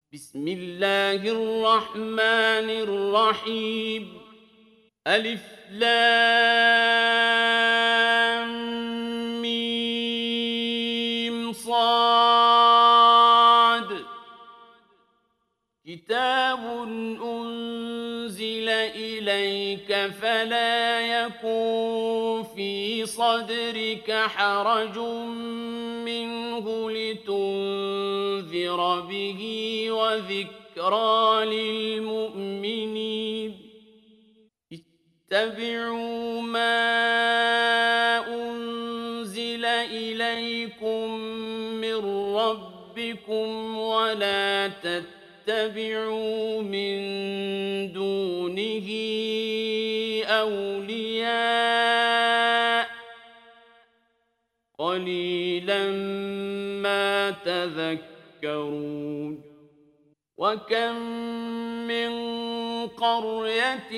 بسم الله الرحمن الرحيم. ألف لام ميم صاد. كتاب أنزل إليك فلا يكن في صدرك حرج منه لتنذر به وذكرى للمؤمنين. اتبعوا ما أنزل إليكم من ربكم ولا تتبعوا من دونه أولياء قليلا ما تذكرون. وكم من قرية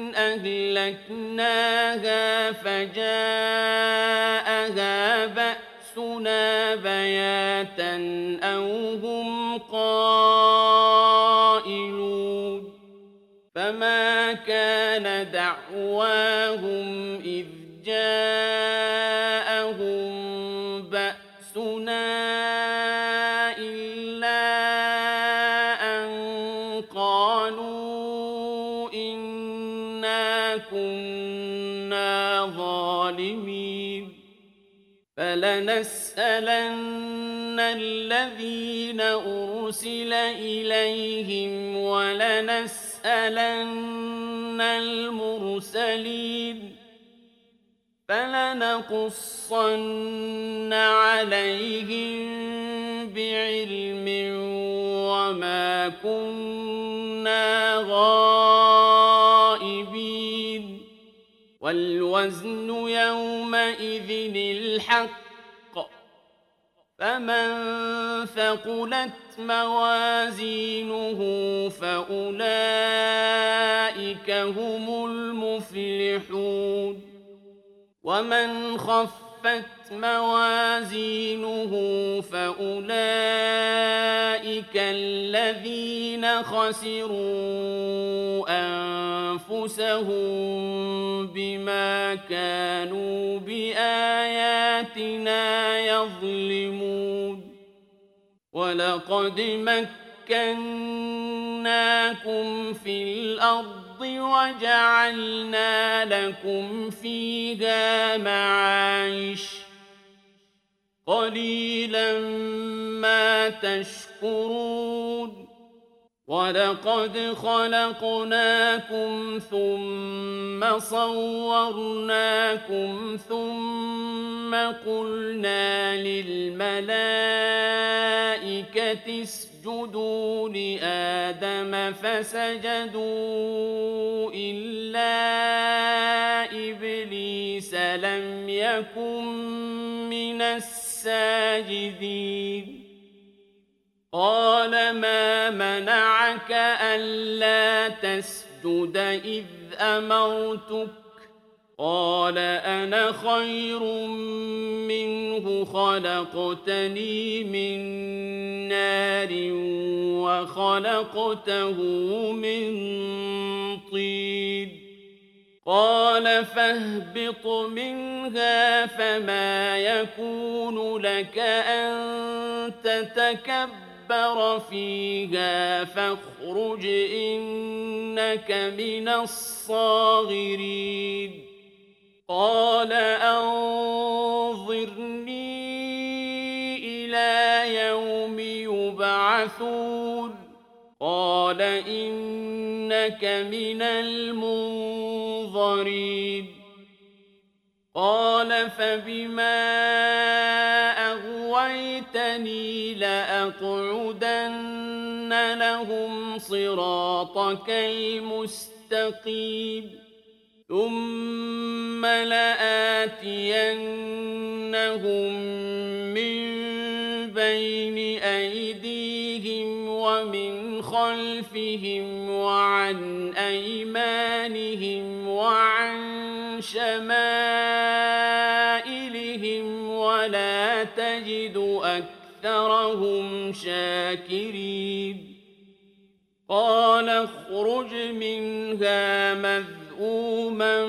أهلكناها فجاءها بأسنا بياتا أو هم قائلون. فما كان دعواهم إذ جاءهم بأسنا إلا أن قالوا إنا كنا ظالمين. فلنسألن الذين أرسل إليهم ولنسألن المرسلين. فلنقصن عليهم بعلم وما كنا غائبين. والوزن يومئذ الحق. فمن ثقلت موازينه فأولئك هم المفلحون. ومن خفت موازينه فأولئك الذين خسروا أنفسهم بما كانوا بآياتنا يظلمون. ولقد مكناكم في الأرض وجعلنا لكم فيها معايش قليلا ما تشكرون. ولقد خلقناكم ثم صورناكم ثم قلنا للملائكة اسجدوا لآدم فسجدوا إلا إبليس لم يكن من الساجدين. قال ما منعك ألا تسجد إذ أمرتك؟ قال أنا خير منه خلقتني من نار وخلقته من طين. قال فاهبط منها فما يكون لك أن تتكبر فيها فاخرج إنك من الصاغرين. قال أنظرني إلى يوم يبعثون. قال إنك من المنظرين. قال فبما أغويتني لأقعدن لهم صراطك المستقيم ثم لآتينهم من بين أيديهم ومن خلفهم وعن أيمانهم وعن شمائلهم ولا تجد أكثرهم شاكرين. قال اخرج منها مذءوما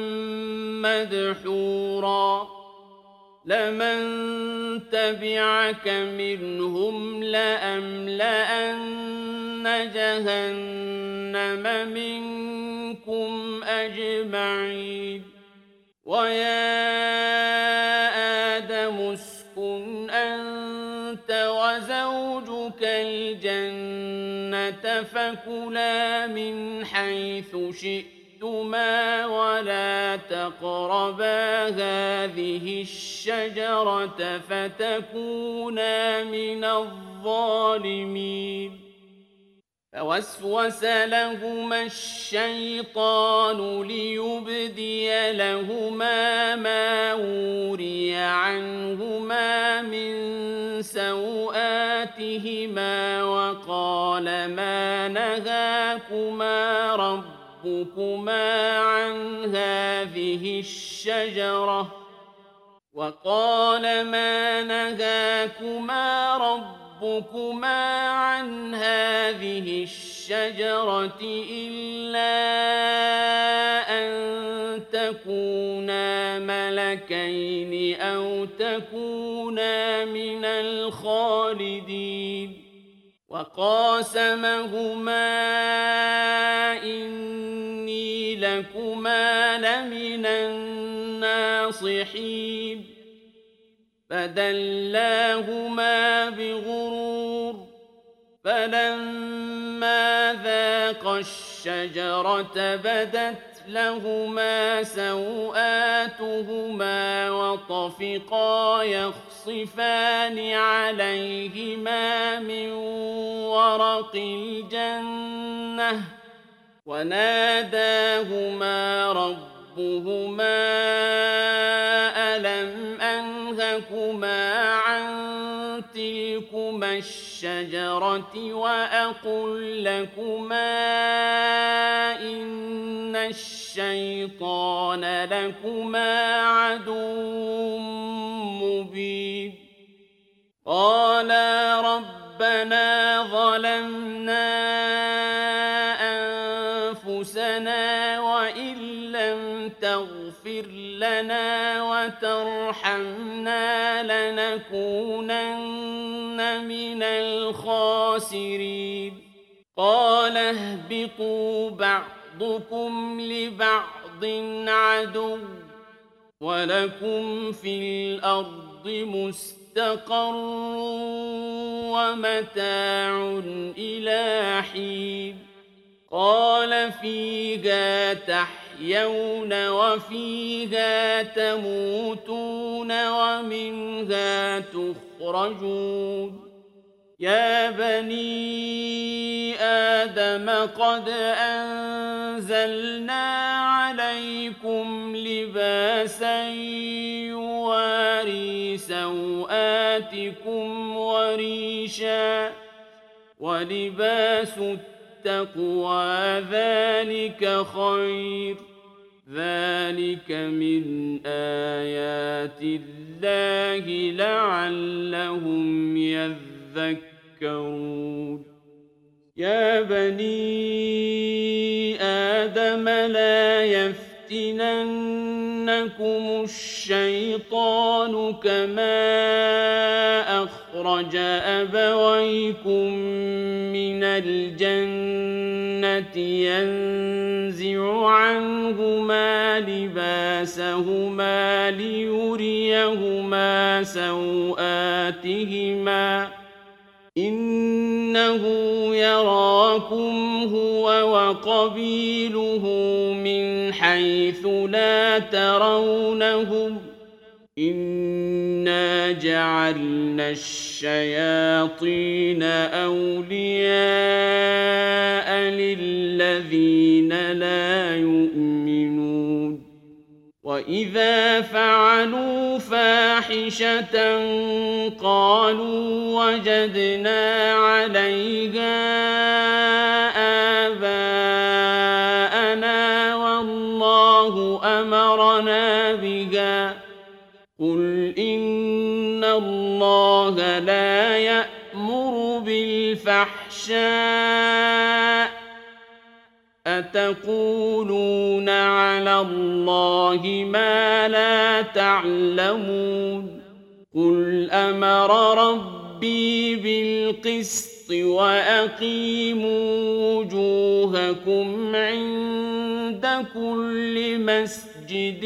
مدحورا لمن تبعك منهم لأملأن جهنم منكم أجمعين ويا آدم اسكن أنت وزوجك الجنة فكلا من حيث شئتما ولا تقربا هذه الشجرة فتكونا من الظالمين فوسوس لهما الشيطان ليبدي لهما ما وري عنهما من سوآتهما وقال ما نهاكما ربكما عن هذه الشجرة إلا أن تكونا ملكين أو تكونا من الخالدين وقاسمهما إني لكما لمن الناصحين فدلاهما بغرور فلما ذاقا الشجرة بدت لهما سوآتهما وطفقا يخصفان عليهما من ورق الجنة وناداهما ربهما ألم أنهكما عن تلكما الشجرة وأقل لكما إن الشيطان لكما عدو مبين قالا ربنا ظلمنا أنفسنا وإن لم تغفر لنا وترحمنا لنكونن من الخاسرين قال اهبطوا بعضكم لبعض عدو ولكم في الأرض مستقر ومتاع إلى حين قال فيها تحيون وفيها تموتون ومنها تخرجون يا بني آدم قد أنزلنا عليكم لباسا يواري سوآتكم وريشا ولباس التقوى ذلك خير ذلك من آيات الله لعلهم يذكرون يا بني آدم لا يفتننكم الشيطان كما أخرج أبويكم من الجنة ينزع عنهما لباسهما ليريهما سوآتهما إنه يراكم هو وقبيله من حيث لا ترونهم إنا جعلنا الشياطين أولياء للذين لا يؤمنون وإذا فعلوا فاحشة قالوا وجدنا عليها آباءنا والله أمرنا بها قل إن الله لا يأمر بالفحشاء أتقولون على الله ما لا تعلمون قل أمر ربي بالقسط وأقيموا وجوهكم عند كل مسجد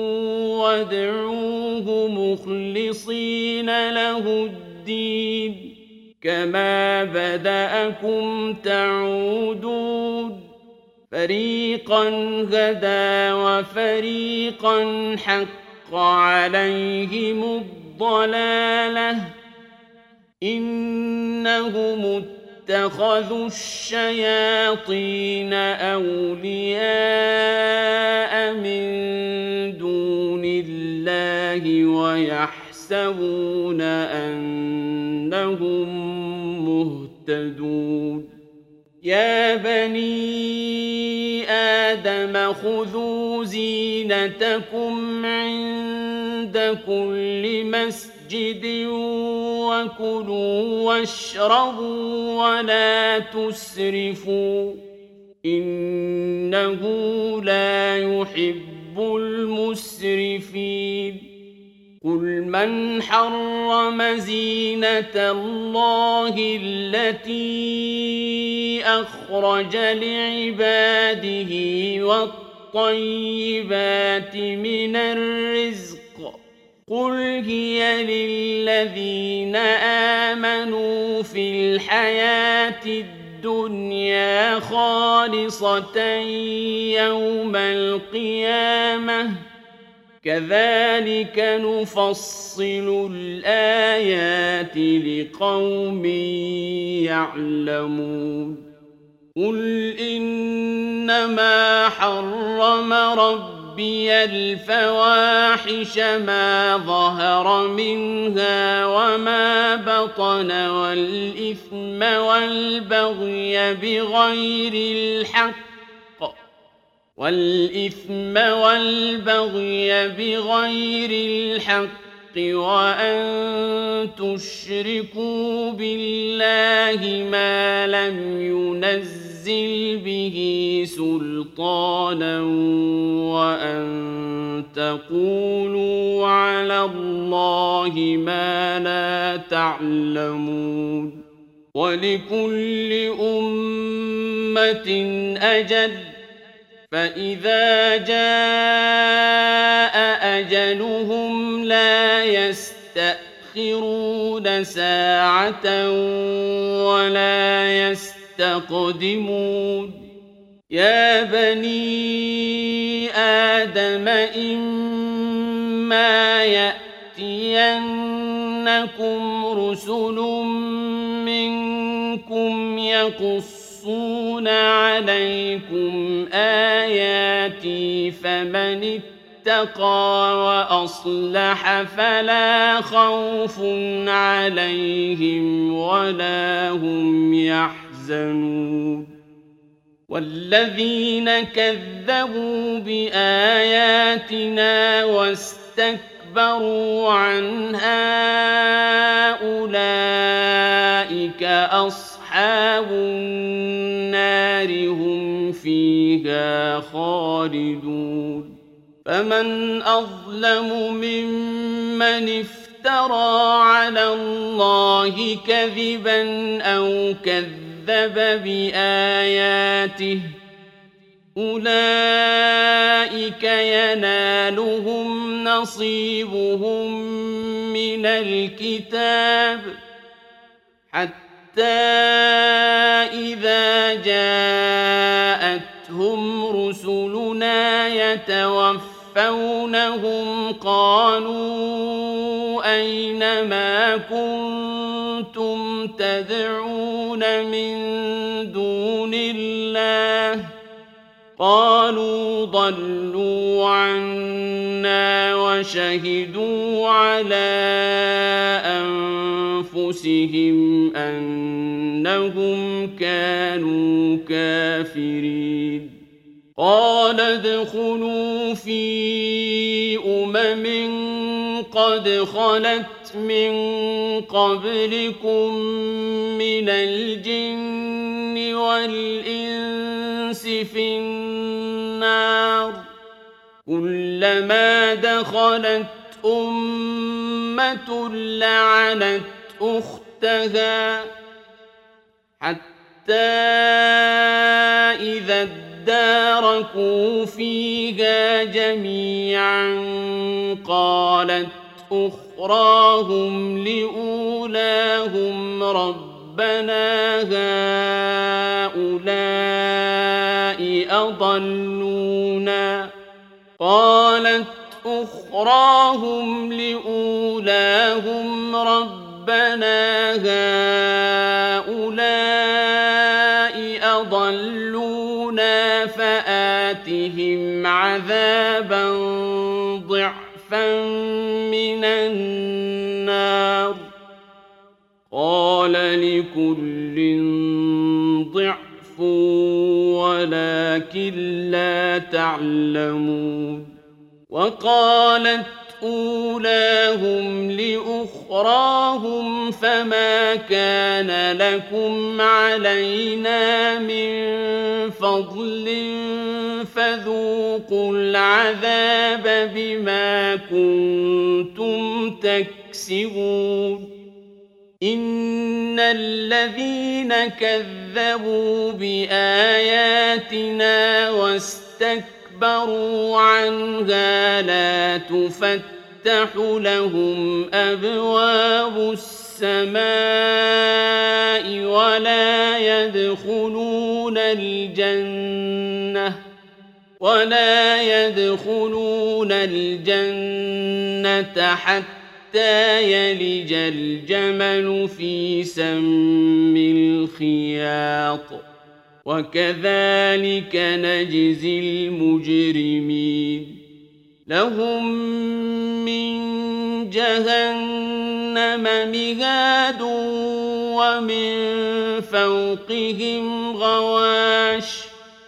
وادعوه مخلصين له الدين كما بدأكم تعودون فريقا هدى وفريقا حق عليهم الضلالة إنهم اتخذوا الشياطين أولياء من دون الله ويحسبون أنهم مهتدون يا بني آدم خذوا زينتكم عند كل مسجد وكلوا واشربوا ولا تسرفوا إنه لا يحب المسرفين قل من حرم زينة الله التي أخرج لعباده والطيبات من الرزق قل هي للذين آمنوا في الحياة الدنيا خالصة يوم القيامة كذلك نفصل الآيات لقوم يعلمون قل إنما حرم ربي الفواحش ما ظهر منها وما بطن والإثم والبغي بغير الحق وأن تشركوا بالله ما لم ينزل به سلطانا وأن تقولوا على الله ما لا تعلمون ولكل أمة أجل فإذا جاء أجلهم لا يستأخرون ساعة ولا يستقدمون يا بني آدم إما يأتينكم رسل منكم يقصون عليكم آياتي فمن اتقى وأصلح فلا خوف عليهم ولا هم يحزنون والذين كذبوا بآياتنا واستكبروا عنها أولئك أصحاب النار هم فيها خالدون فمن أظلم ممن افترى على الله كذبا أو كذب بآياته أولئك ينالهم نصيبهم من الكتاب حتى إذا جاءتهم رسلنا يتوفونهم قالوا أين ما كنتم تدعون من دون الله قالوا ضلوا عنا وشهدوا على أنفسهم أنهم كانوا كافرين قال ادخلوا في قد خلت من قبلكم من الجن والإنس في النار كلما دخلت أمة لعنت أختها حتى إذا اداركوا فيها جميعا قالت أخراهم لأولاهم ربنا هؤلاء أضلونا فآتهم عذابا ضعفا من النار قال لكل ضعف ولكن لا تعلمون وقالت أولاهم لأخراهم فما كان لكم علينا من فضل فذوقوا العذاب بما كنتم تكسبون إن الذين كذبوا بآياتنا واستكبروا عنها لا تفتح لهم أبواب السماء ولا يدخلون الجنة حتى يلج الجمل في سم الخياط وكذلك نجزي المجرمين لهم من جهنم مهاد ومن فوقهم غواش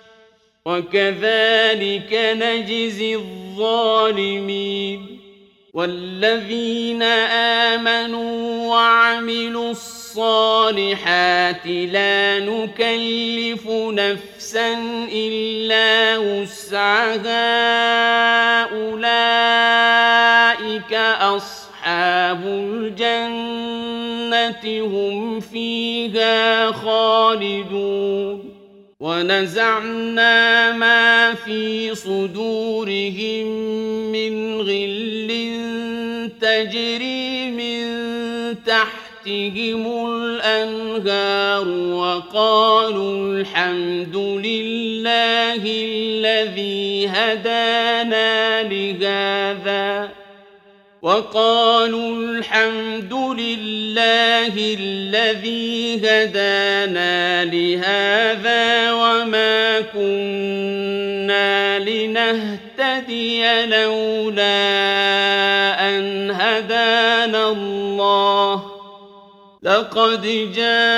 وكذلك نجزي الظالمين والذين آمنوا وعملوا الصالحات لا نكلف نفسا إلا وسعها أولئك أصحاب الجنة هم فيها خالدون ونزعنا ما في صدورهم من غل تجري من تحتهم الأنهار وقالوا الحمد لله الذي هدانا لهذا وما كنا لنهتدي لولا أن هدانا الله لقد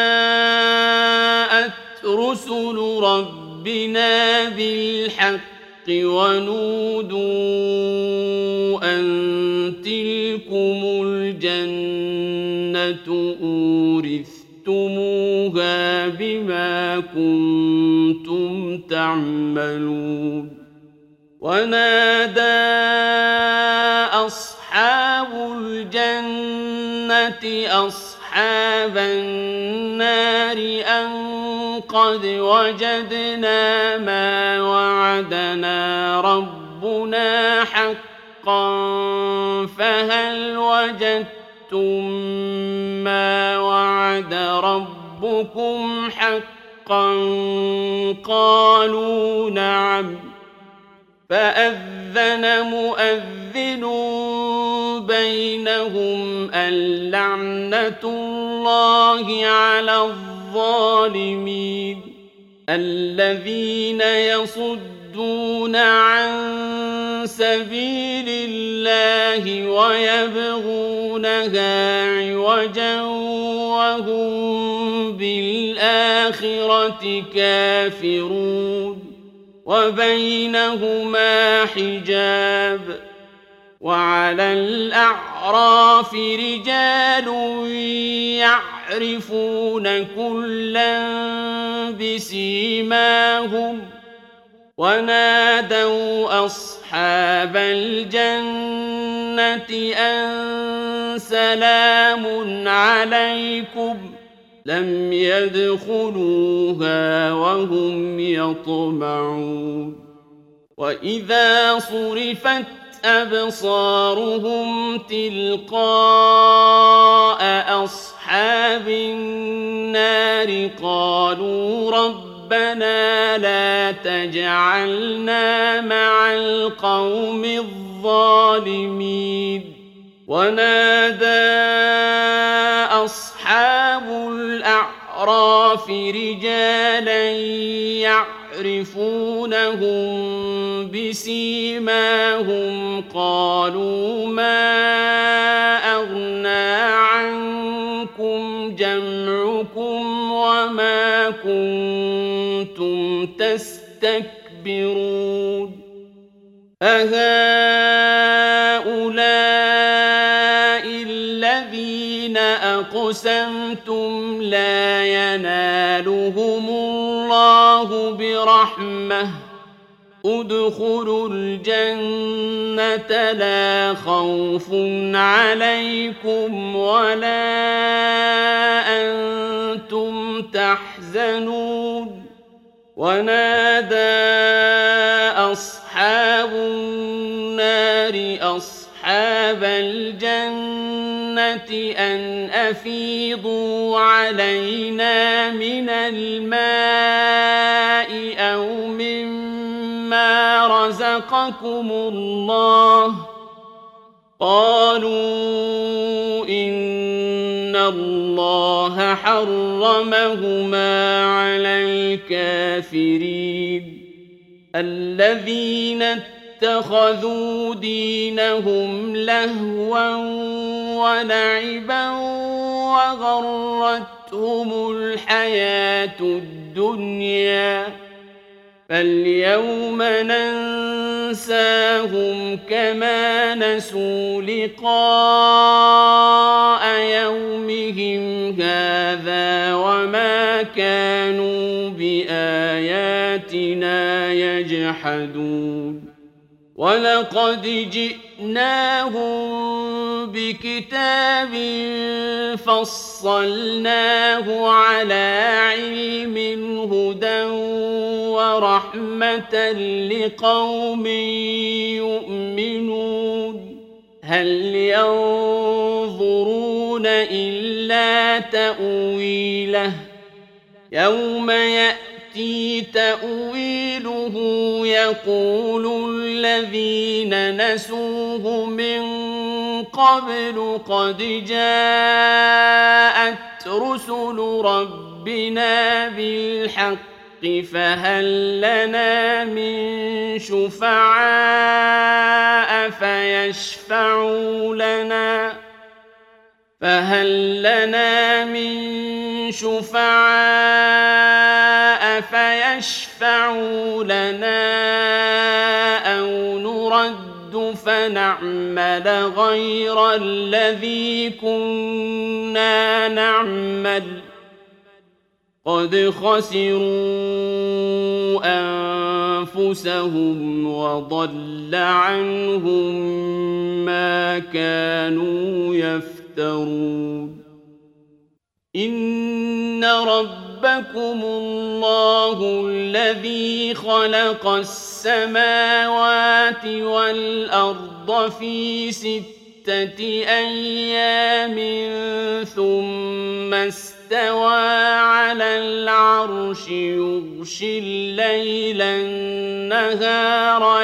جاءت رسل ربنا بالحق ونودوا أن تلكم الجنة أورثتموها بما كنتم تعملون ونادى أصحاب الجنة أصحاب النار أن قد وجدنا ما وعدنا ربنا حقا فهل وجدتم ما وعد ربكم حقا قالوا نعم فأذن مؤذن بينهم اللعنة الله على الظالمين الذين يصدون عن سبيل الله ويبغونها عوجا وهم بالآخرة كافرون وبينهما حجاب وعلى الأعراف رجال يعرفون كلا بسيماهم ونادوا أصحاب الجنة أن سلام عليكم لم يدخلوها وهم يطمعون وإذا صرفت أبصارهم تلقاء أصحاب النار قالوا ربنا لا تجعلنا مع القوم الظالمين ونادى أصحاب الأعراف رجالا يعرفونهم بسيماهم قالوا ما أغنى عنكم جمعكم وما كنتم تستكبرون أهؤلاء الذين أقسمتم لا ينالهم الله برحمة ادخلوا الجنة لا خوف عليكم ولا أنتم تحزنون ونادى أصحاب النار أصحاب الجنة أن أفيضوا علينا من الماء أو مما رزقكم الله قالوا إن الله حرمهما على الكافرين الذين اتخذوا دينهم لهوا ولعبا وغرتهم الحياة الدنيا فاليوم ننساهم كما نسوا لقاء يومهم هذا وما كانوا بآياتنا يجحدون ولقد جئناهم بكتاب فصلناه على علم هدى ورحمة لقوم يؤمنون هل ينظرون إلا تأويله يوم يأتي تأويله يقول الذين نسوه من قبل قد جاءت رسل ربنا بالحق فهل لنا من شفعاء فيشفعوا لنا أو نرد فنعمل غير الذي كنا نعمل قد خسروا أنفسهم وضل عنهم ما كانوا يفترون إن ربكم الله الذي خلق السماوات والأرض في 6 أيام ثم استوى على العرش يغشي الليل النهار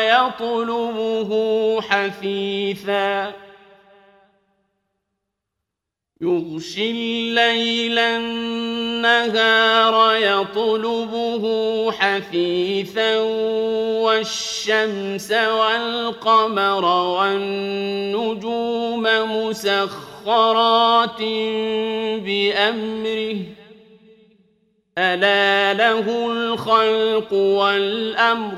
يطلبه حثيثا والشمس والقمر والنجوم مسخرات بأمره ألا له الخلق والأمر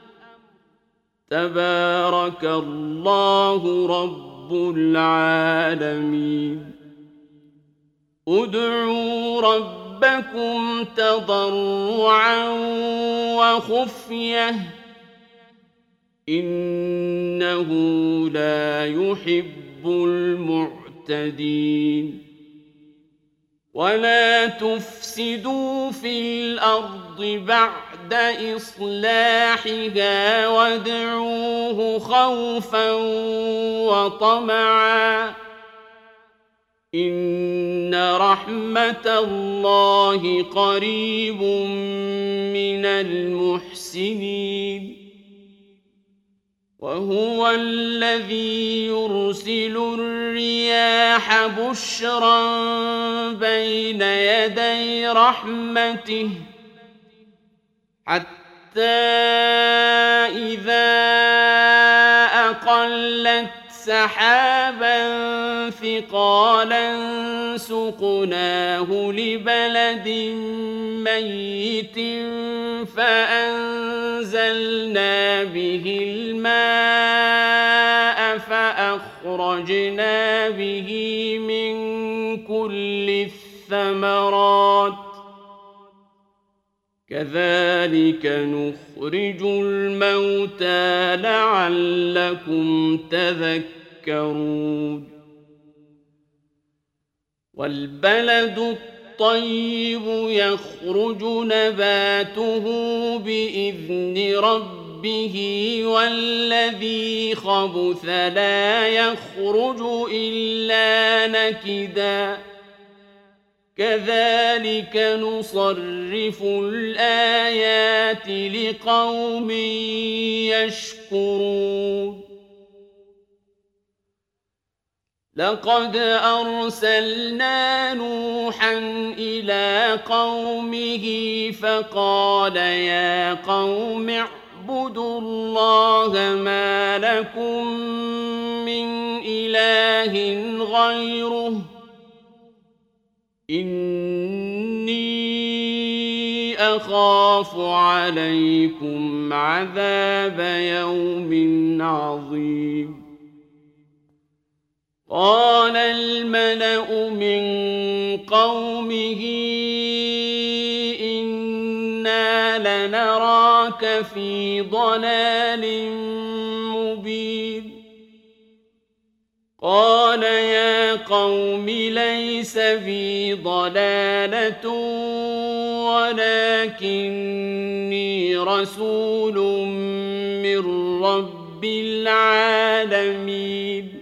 تبارك الله رب العالمين ادعوا ربكم تضرعا وخفية إنه لا يحب المعتدين ولا تفسدوا في الأرض بعد إصلاحها وادعوه خوفا وطمعا إن رحمة الله قريب من المحسنين وهو الذي يرسل الرياح بشرا بين يدي رحمته حتى إذا أقلت سحابا ثقالا سقناه لبلد ميت فأنزلنا به الماء فأخرجنا به من كل الثمرات كذلك نخرج الموتى لعلكم تذكرون والبلد الطيب يخرج نباته بإذن ربه والذي خبث لا يخرج إلا نكدا كذلك نصرف الآيات لقوم يشكرون لقد أرسلنا نوحا إلى قومه فقال يا قوم اعبدوا الله ما لكم من إله غيره إني أخاف عليكم عذاب يوم عظيم قال الملأ من قومه إنا لنراك في ضلال مبين قال يا قوم ليس بي ضلالة ولكني رسول من رب العالمين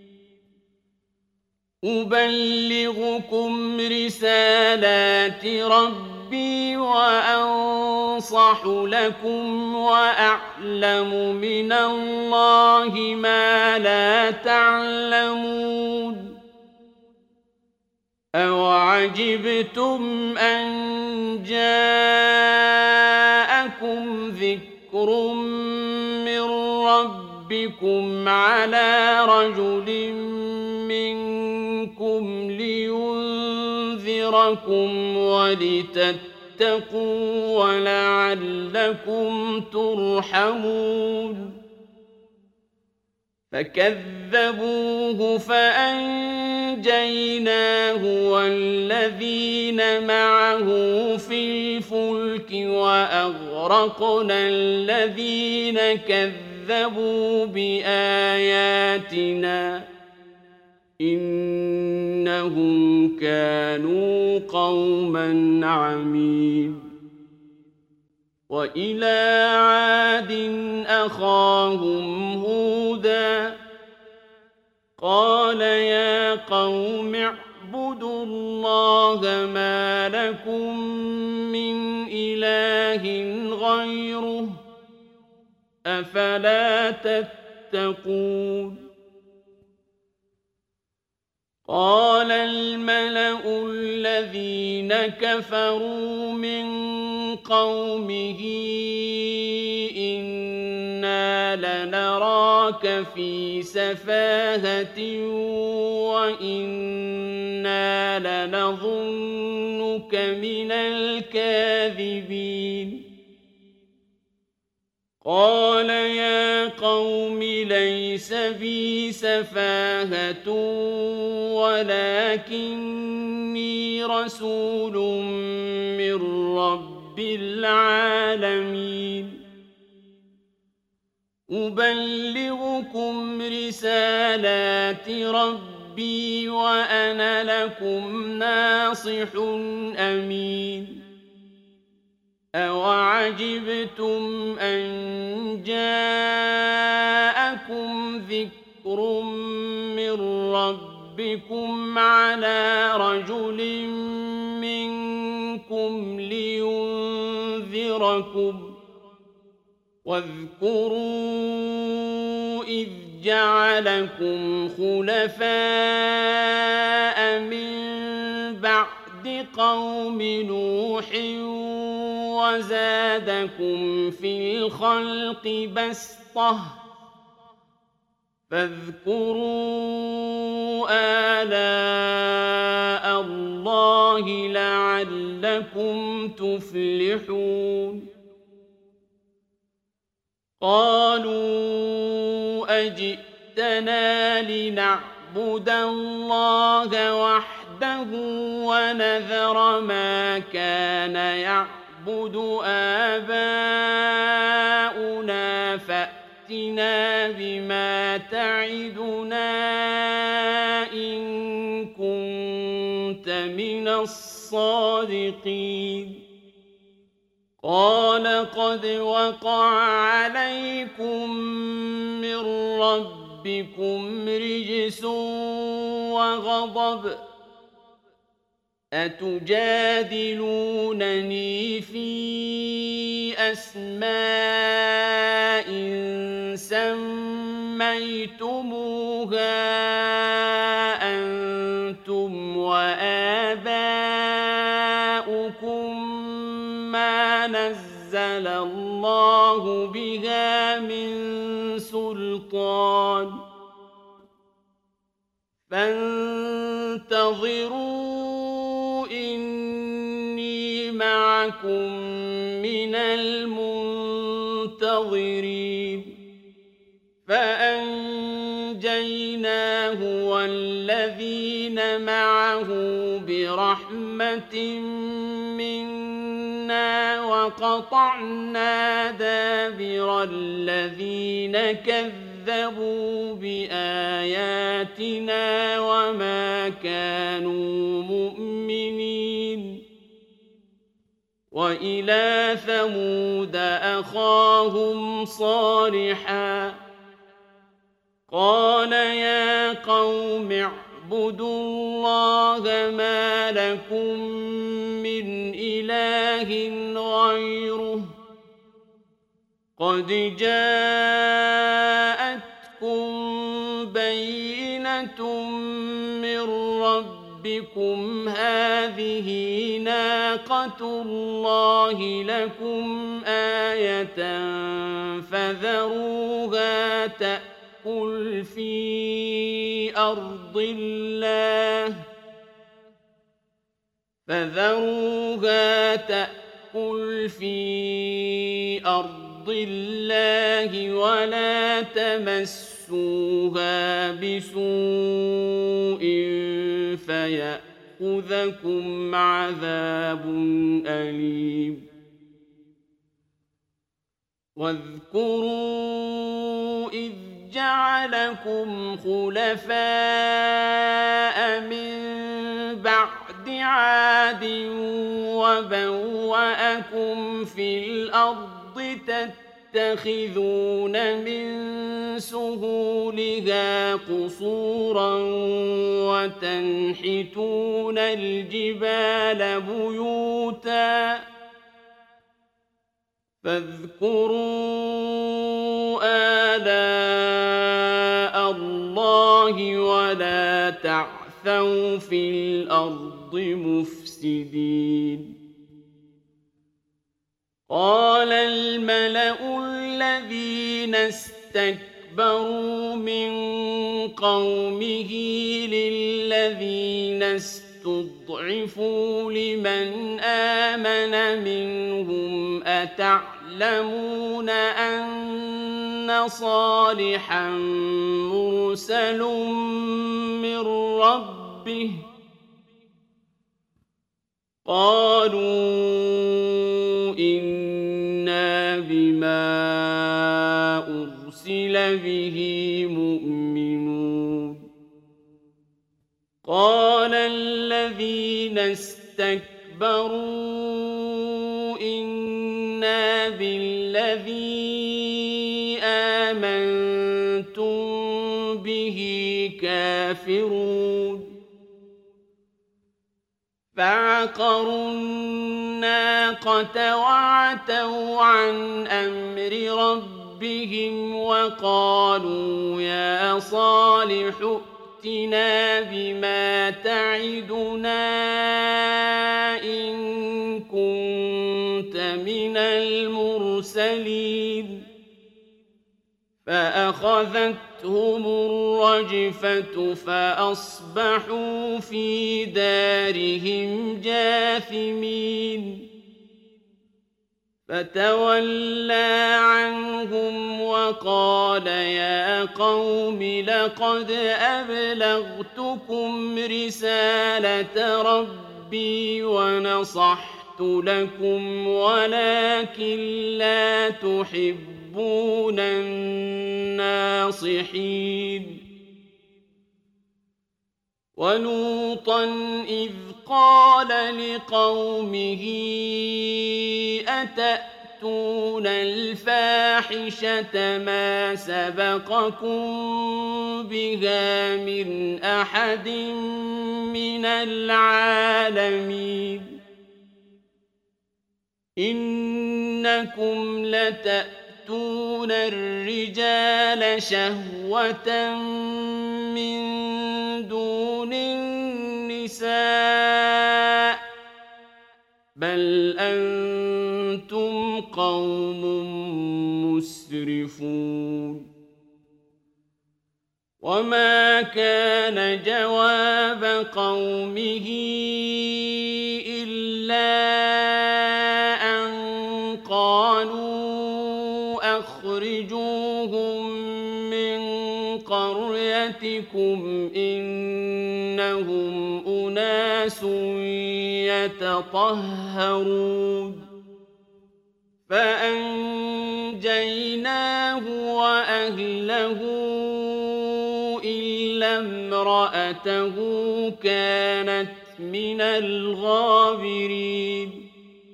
أبلغكم رسالات ربي وأنصح لكم وأعلم من الله ما لا تعلمون أوعجبتم أن جاءكم ذكر من ربكم على رجل منكم لينذركم ولتتقوا ولعلكم ترحمون فكذبوه فأنجيناه والذين معه في الفلك وأغرقنا الذين كذبوا بآياتنا إنهم كانوا قوما عمين وإلى عاد أخاهم هودا قال يا قوم اعبدوا الله ما لكم من إله غيره أفلا تتقون قال الملأ الذين كفروا من قومه إنا لنراك في سفاهة وإنا لنظنك من الكاذبين قال يا قوم ليس بي سفاهة ولكني رسول من رب العالمين أبلغكم رسالات ربي وأنا لكم ناصح أمين أوعجبتم أن جاءكم ذكر من ربكم على رجل منكم لينذركم واذكروا إذ جعلكم خلفاء من بعد قوم نوح وزادكم في الخلق بسطة فاذكروا آلاء الله لعلكم تفلحون قالوا أجئتنا لنعبد الله وحده ونذر ما كان يعبد آباؤنا فأتنا بما تعدنا إن كنت من الصادقين قال قد وقع عليكم من ربكم رجس وغضب أتجادلونني في أسماء سميتموها أنتم وآباؤكم ما نزل الله بها من سلطان فانتظروا إني معكم من المنتظرين فأنجيناه والذين معه برحمة منا وقطعنا دابر الذين كذبوا بآياتنا وما كانوا مؤمنين وإلى ثمود أخاهم صالحا قال يا قوم اعبدوا الله ما لكم من إله غيره قد جاءتكم بينة من ربكم هذه ناقة الله لكم آية فذروها تأكل في أرض الله ولا تمسوها بسوء فيأخذكم عذاب أليم واذكروا إذ جعلكم خلفاء من بعد عاد وبوأكم في الأرض تتخذون من سهولها قصورا وتنحتون الجبال بيوتا فاذكروا آلاء الله ولا تعثوا في الأرض مفسدين قال الملأ الذين استكبروا من قومه للذين استضعفوا لمن آمن منهم أتعلمون أن صالحا مرسل من ربه قالوا إنا بما أرسل أرسل به مؤمنون قال الذين استكبروا إنا بالذي آمنتم به كافرون فعقروا الناقة وعتوا عن أمر ربهم وقالوا يا صالح ائتنا بما تعدنا إن كنت من المرسلين فأخذتهم الرجفة فأصبحوا في دارهم جاثمين فتولى عنهم وقال يا قوم لقد أبلغتكم رسالة ربي ونصحت لكم ولكن لا تحبون الناصحين ولوطا إذ قال لقومه أتأتون الفاحشة ما سبقكم بها من أحد من العالمين إنكم لتأتون الرجال شهوة من دون النساء بل أنتم قوم مسرفون وما كان جواب قومه إلا أن قالوا أخرجوهم من قريتكم إنهم أناس يتطهرون فأنجيناه وأهله إلا امرأته كانت من الغابرين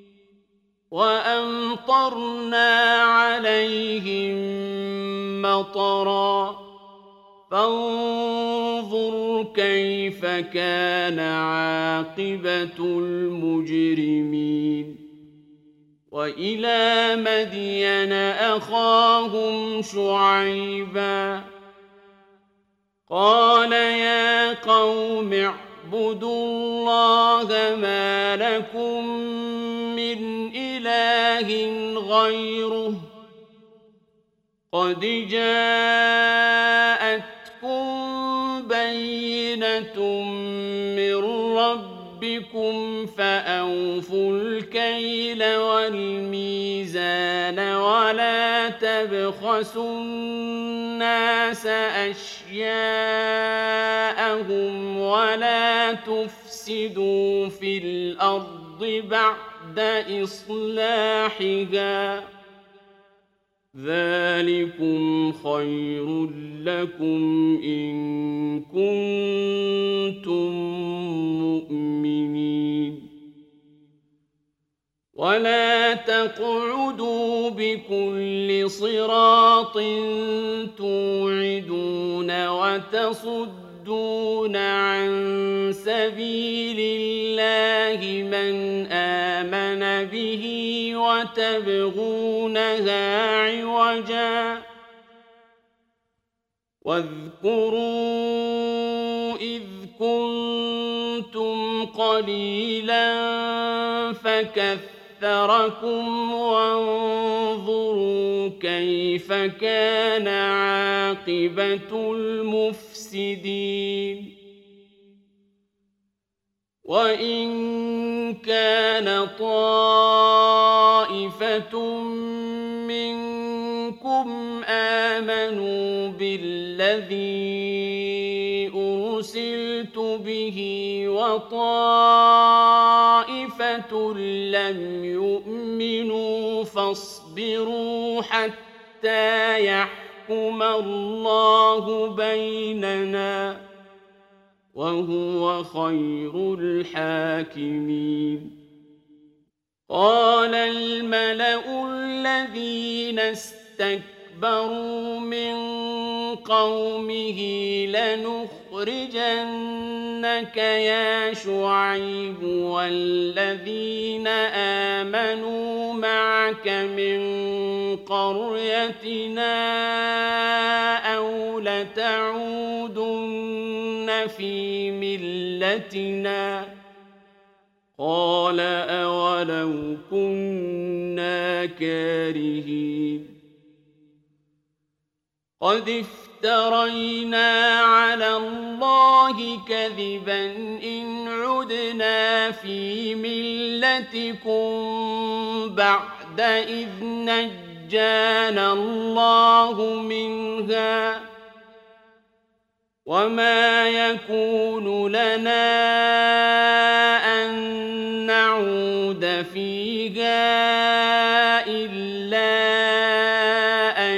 وأمطرنا عليهم مطرا فانظر كيف كان عاقبة المجرمين وإلى مدين أخاهم شعيبا قال يا قوم اعبدوا الله ما لكم من إله غيره قد جاءتكم بينة من ربكم فأوفوا الكيل والميزان ولا تبخسوا الناس أشياءهم ولا تفسدوا في الأرض بعد إصلاحها ذلكم خير لكم إن كنتم مؤمنين ولا تقعدوا بكل صراط توعدون وتصدون عن سبيل الله من آمن به وتبغونها عوجا واذكروا إذ كنتم قليلا فكثركم وانظروا كيف كان عاقبة المفسدين وإن كان طائفة منكم آمنوا بالذي أرسلت به وطائفة لم يؤمنوا فاصبروا حتى يحكم ليحكم الله بيننا وهو خير الحاكمين. قال الملأ الذين استكبروا من قومه لنخرجنك يا شعيب والذين آمنوا معك من قريتنا أو لتعودن في ملتنا قال أولو كنا كارهين قد افترينا على الله كذبا إن عدنا في ملتكم بعد إذ نجانا الله منها وما يكون لنا أن نعود فيها إلا أن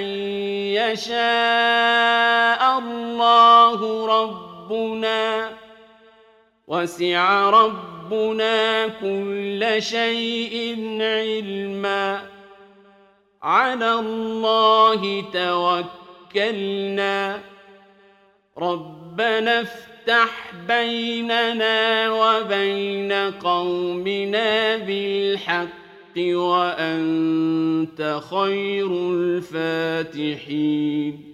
يشاء الله ربنا وسع ربنا كل شيء علما على الله توكلنا ربنا افتح بيننا وبين قومنا بالحق وأنت خير الفاتحين.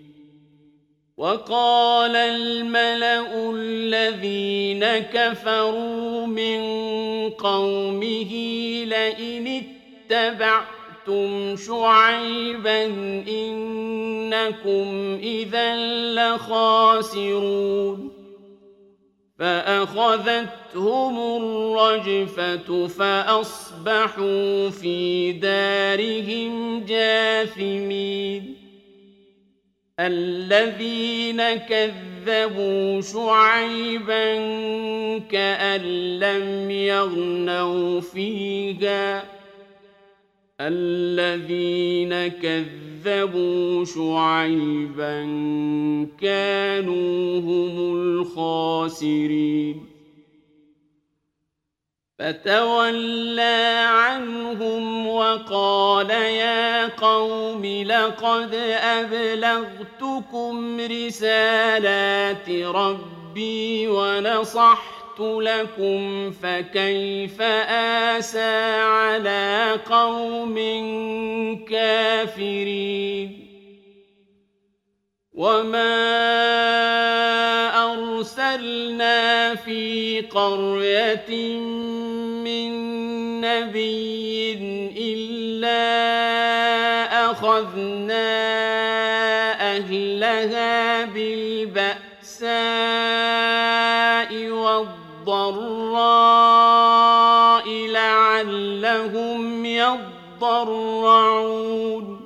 وقال الملأ الذين كفروا من قومه لئن اتبعتم شعيبا إنكم إذا لخاسرون فأخذتهم الرجفة فأصبحوا في دارهم جاثمين. الذين كذبوا شعيبا كأن لم يغنوا فيها الذين كذبوا شعيبا كانوا هم الخاسرين. فتولى عنهم وقال يا قوم لقد أبلغتكم رسالات ربي ونصحت لكم فكيف آسى على قوم كافرين. وما أرسلنا في قرية من نبي إلا أخذنا أهلها بالبأساء والضراء لعلهم يضرعون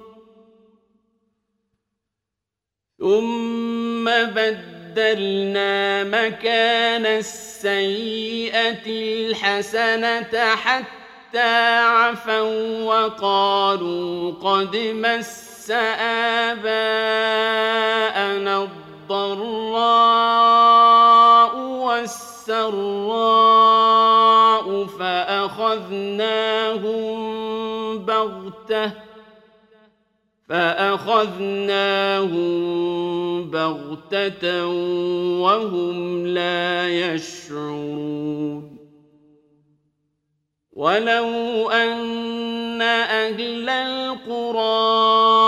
ثم بدلنا مكان السيئة الحسنة حتى عفوا وقالوا قد مس آباءنا الضراء والسراء فأخذناهم بغتة وهم لا يشعرون. ولو أن أهل القرى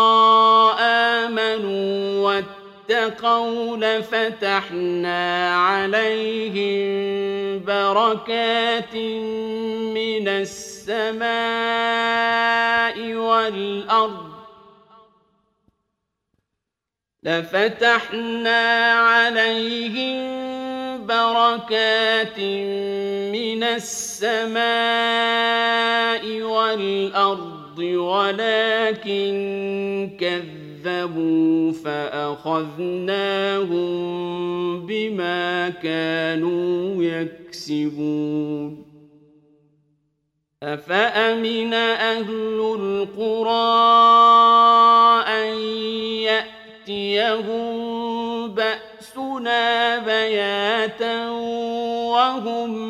آمنوا واتقوا لفتحنا عليهم بركات من السماء والأرض ولكن كذبوا فأخذناهم بما كانوا يكسبون. أفأمن أهل القرى أن يأتيهم وهم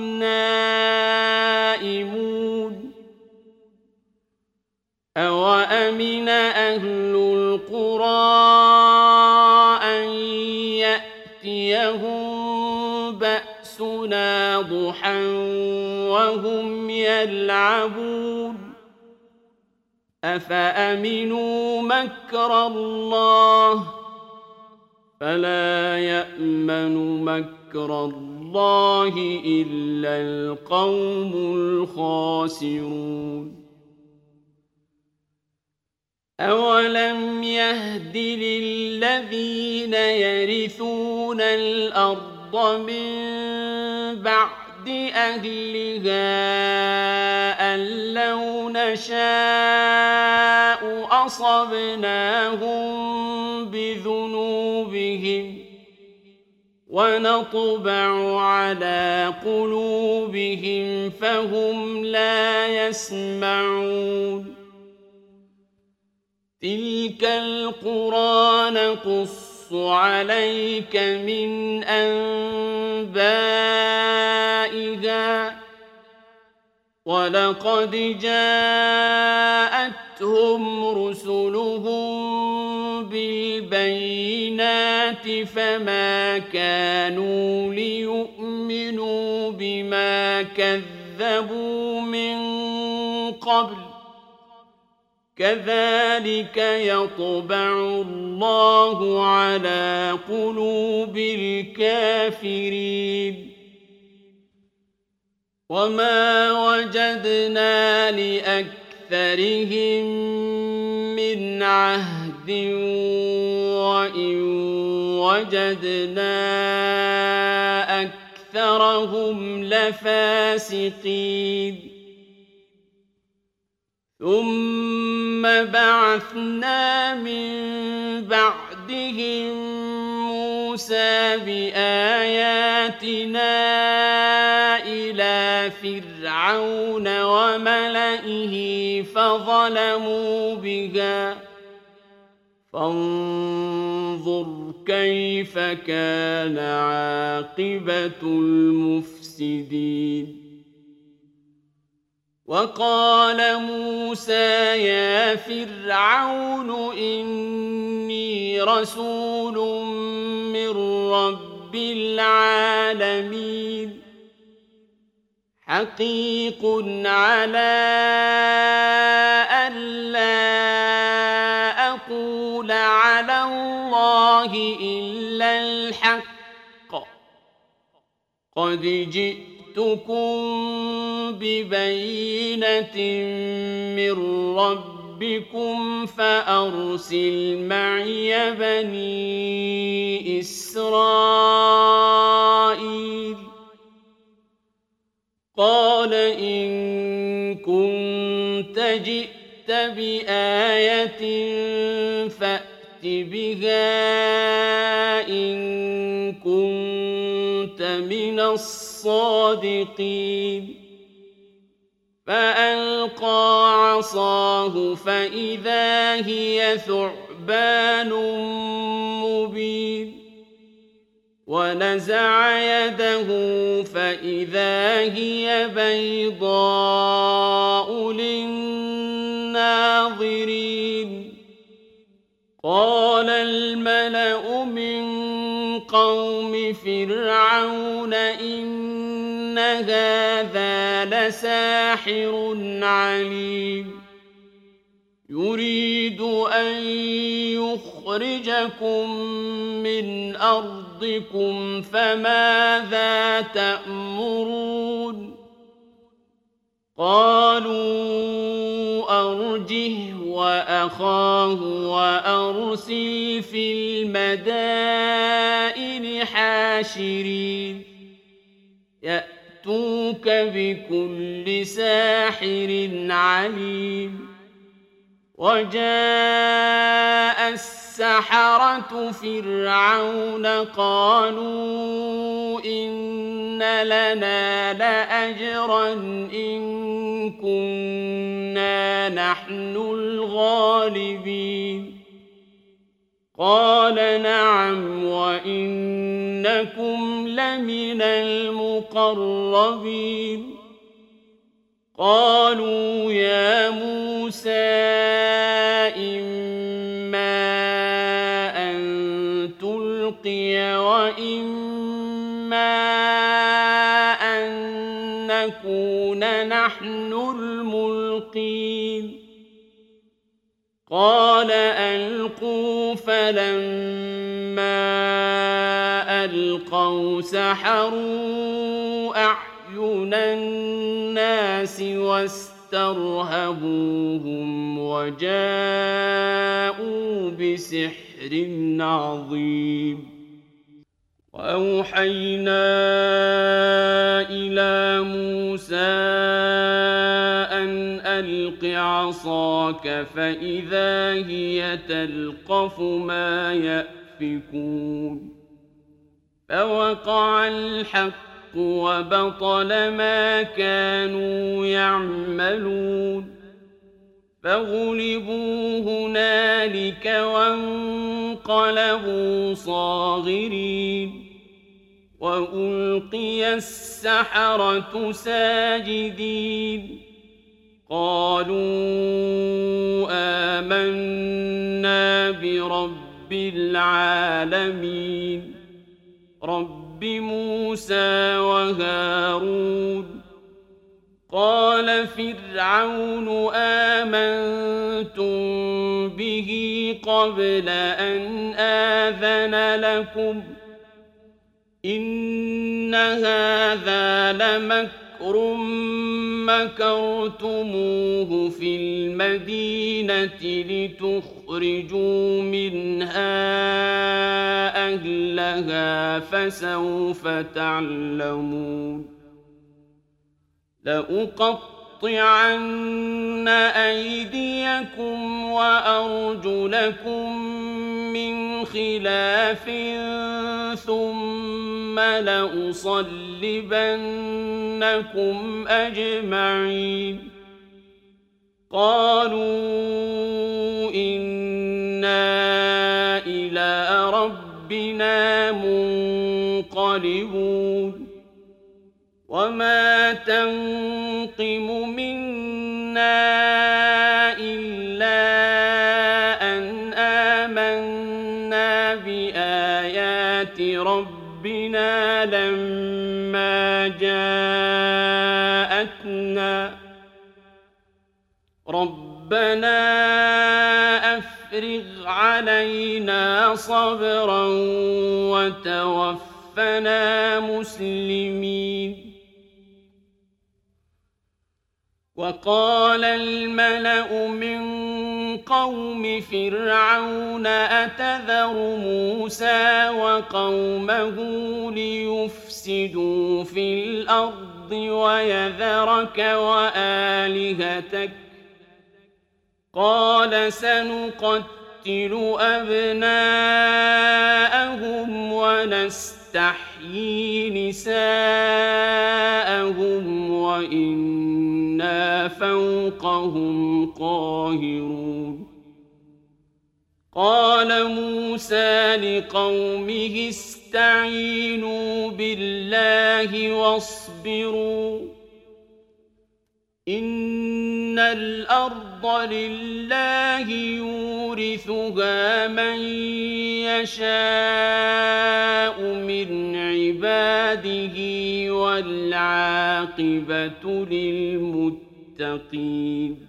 نائمون أوأمن أهل القرى أن يأتيهم بأسنا ضحى وهم يلعبون أفأمنوا مكر الله فلا يأمن مكر الله إلا القوم الخاسرون أولم يهد للذين يرثون الأرض من بعد أهلها أن لو نشاء أصبناهم بذنوبهم ونطبع على قلوبهم فهم لا يسمعون تلك القرى نقص عليك من أنبائها ولقد جاءتهم رسلهم بالبينات فما كانوا ليؤمنوا بما كذبوا من قبل كذلك يطبع الله على قلوب الكافرين وما وجدنا لأكثرهم من عهد وإن وجدنا أكثرهم لفاسقين ثم بعثنا من بعدهم موسى بآياتنا إلى فرعون وملئه فظلموا بها فانظر كيف كان عاقبة المفسدين وقال موسى يا فرعون إني رسول من رب العالمين حقيق على ألا أقول على الله إلا الحق قد جئتكم ببينة من ربكم فأرسل معي بني إسرائيل قال إن كنت جئت بآية فأت بها إن كنت من الصادقين فألقى عصاه فإذا هي ثعبان مبين ونزع يده فإذا هي بيضاء للناظرين قال الملأ من قوم فرعون إن هذا لساحر عليم يريد أن يخرجكم من أرضكم فماذا تأمرون قالوا أرجه وأخاه وأرسل في المدائن حاشرين يأتوك بكل ساحر عليم وجاء السحرة فرعون قالوا إن لنا لأجرا إن كنا نحن الغالبين قال نعم وإنكم إنكم لمن المقربين قالوا يا موسى إما أن تلقي وإما أن نكون نحن الملقين قال ألقوا فلما ألقوا سحروا أعين الناس واسترهبوهم وجاءوا بسحر عظيم وأوحينا إلى موسى أن ألق عصاك فإذا هي تلقف ما يأفكون فوقع الحق وبطل ما كانوا يعملون فغلبوا هنالك وانقلبوا صاغرين وألقي السحرة ساجدين قالوا آمنا برب العالمين رب موسى وهارون قال فرعون آمنتم به قبل أن آذن لكم إن هذا لمكر مكرتموه في المدينة لتخرجوا منها أهلها فسوف تعلمون لأقطعن أيديكم وأرجلكم من خلاف ثم لأصلبنكم أجمعين قالوا إنا إلى ربنا منقلبون وما تنقم منا إلا أن آمنا بآيات ربنا لما جاءتنا ربنا أفرغ علينا صبرا وتوفنا مسلمين وقال الملأ من قوم فرعون أتذر موسى وقومه ليفسدوا في الأرض ويذرك وآلهتك قال سنقتل أبناءهم ونستحيي نساءهم وإنا فوقهم قاهرون قال موسى لقومه استعينوا بالله واصبروا إن الأرض لله يورثها من يشاء من عباده والعاقبة للمتقين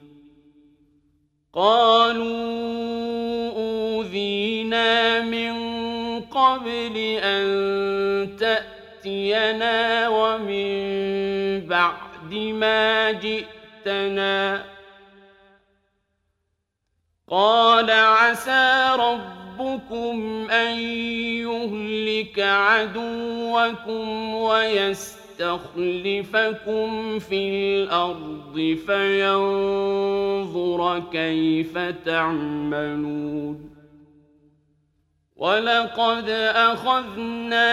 قالوا أوذينا من قبل أن تأتينا ومن بعد ما جئتنا قال عسى ربكم أن يهلك عدوكم ويستخلفكم في الأرض فينظر كيف تعملون ولقد أخذنا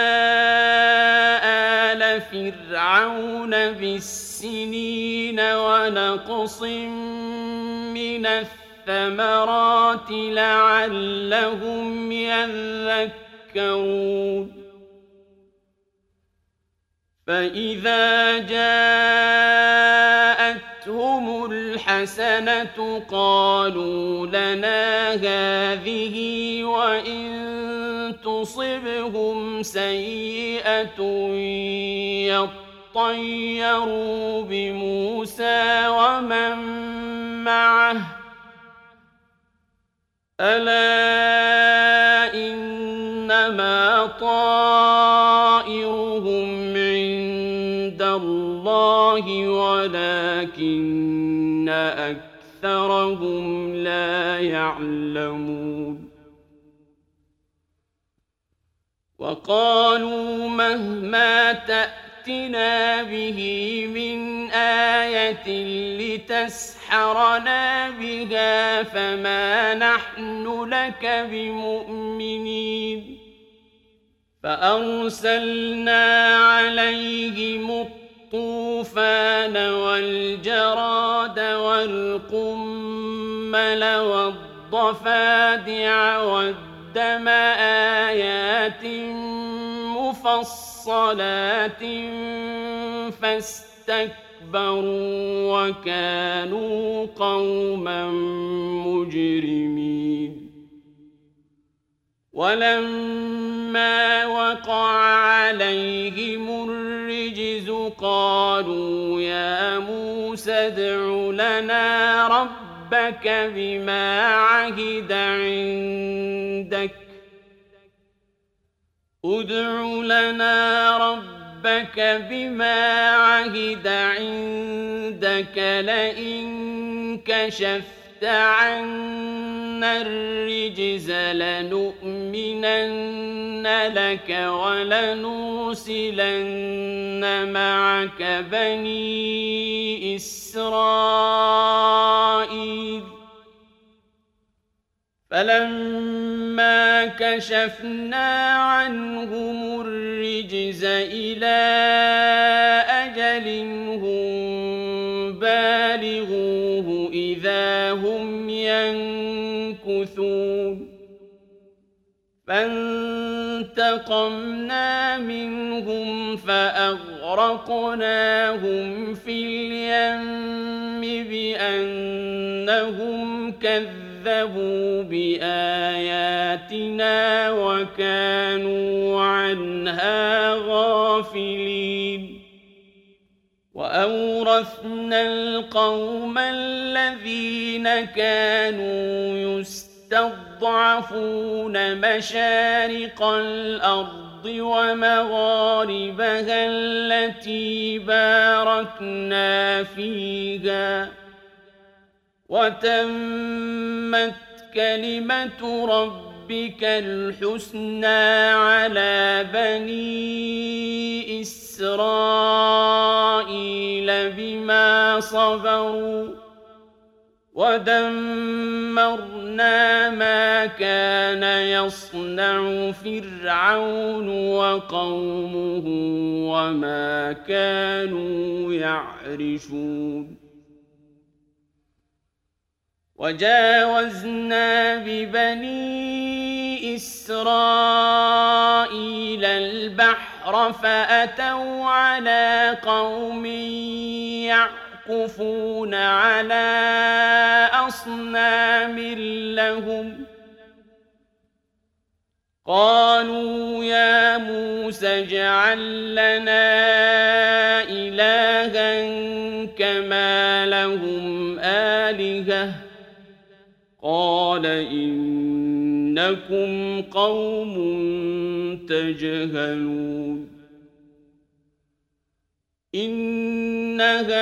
آل فرعون بالسنين ونقص من الثمرات لعلهم يذكرون فإذا جاءتهم الحسنة قالوا لنا هذه وإن تصبهم سيئة يطيروا بموسى ومن معه ألا إنما طائرهم عند الله ولكن أكثرهم لا يعلمون وقالوا مهما تأتنا به من آية لتسحرنا بها فما نحن لك بمؤمنين فأرسلنا عليهم الطوفان والجراد والقمل والضفادع والدم آيات مفصلات فاستكبروا وكانوا قوما مجرمين ولما وقع عليهم الرجز قالوا يا موسى ادع لنا ربك بما عهد عندك ادع لنا ربك بما عهد عندك لئن كشفت عنا الرجز لنؤمنن لك ولنرسلن معك بني إسرائيل فلما كشفنا عنهم الرجز إلى أجل هم بالغوه إذا هم ينكثون فانتقمنا منهم فأغرقناهم في اليم بأنهم كذبوا بآياتنا وكانوا عنها غافلين وأورثنا القوم الذين كانوا يستضعفون مشارق الأرض ومغاربها التي باركنا فيها وتمت كلمة ربك الحسنى على بني إسرائيل بما صبروا ودمرنا ما كان يصنع فرعون وقومه وما كانوا يعرشون وجاوزنا ببني إسرائيل البحر فأتوا على قوم يعكفون على أصنام لهم قالوا يا موسى اجعل لنا إلها كما لهم آلهة قال إنكم قوم تجهلون إن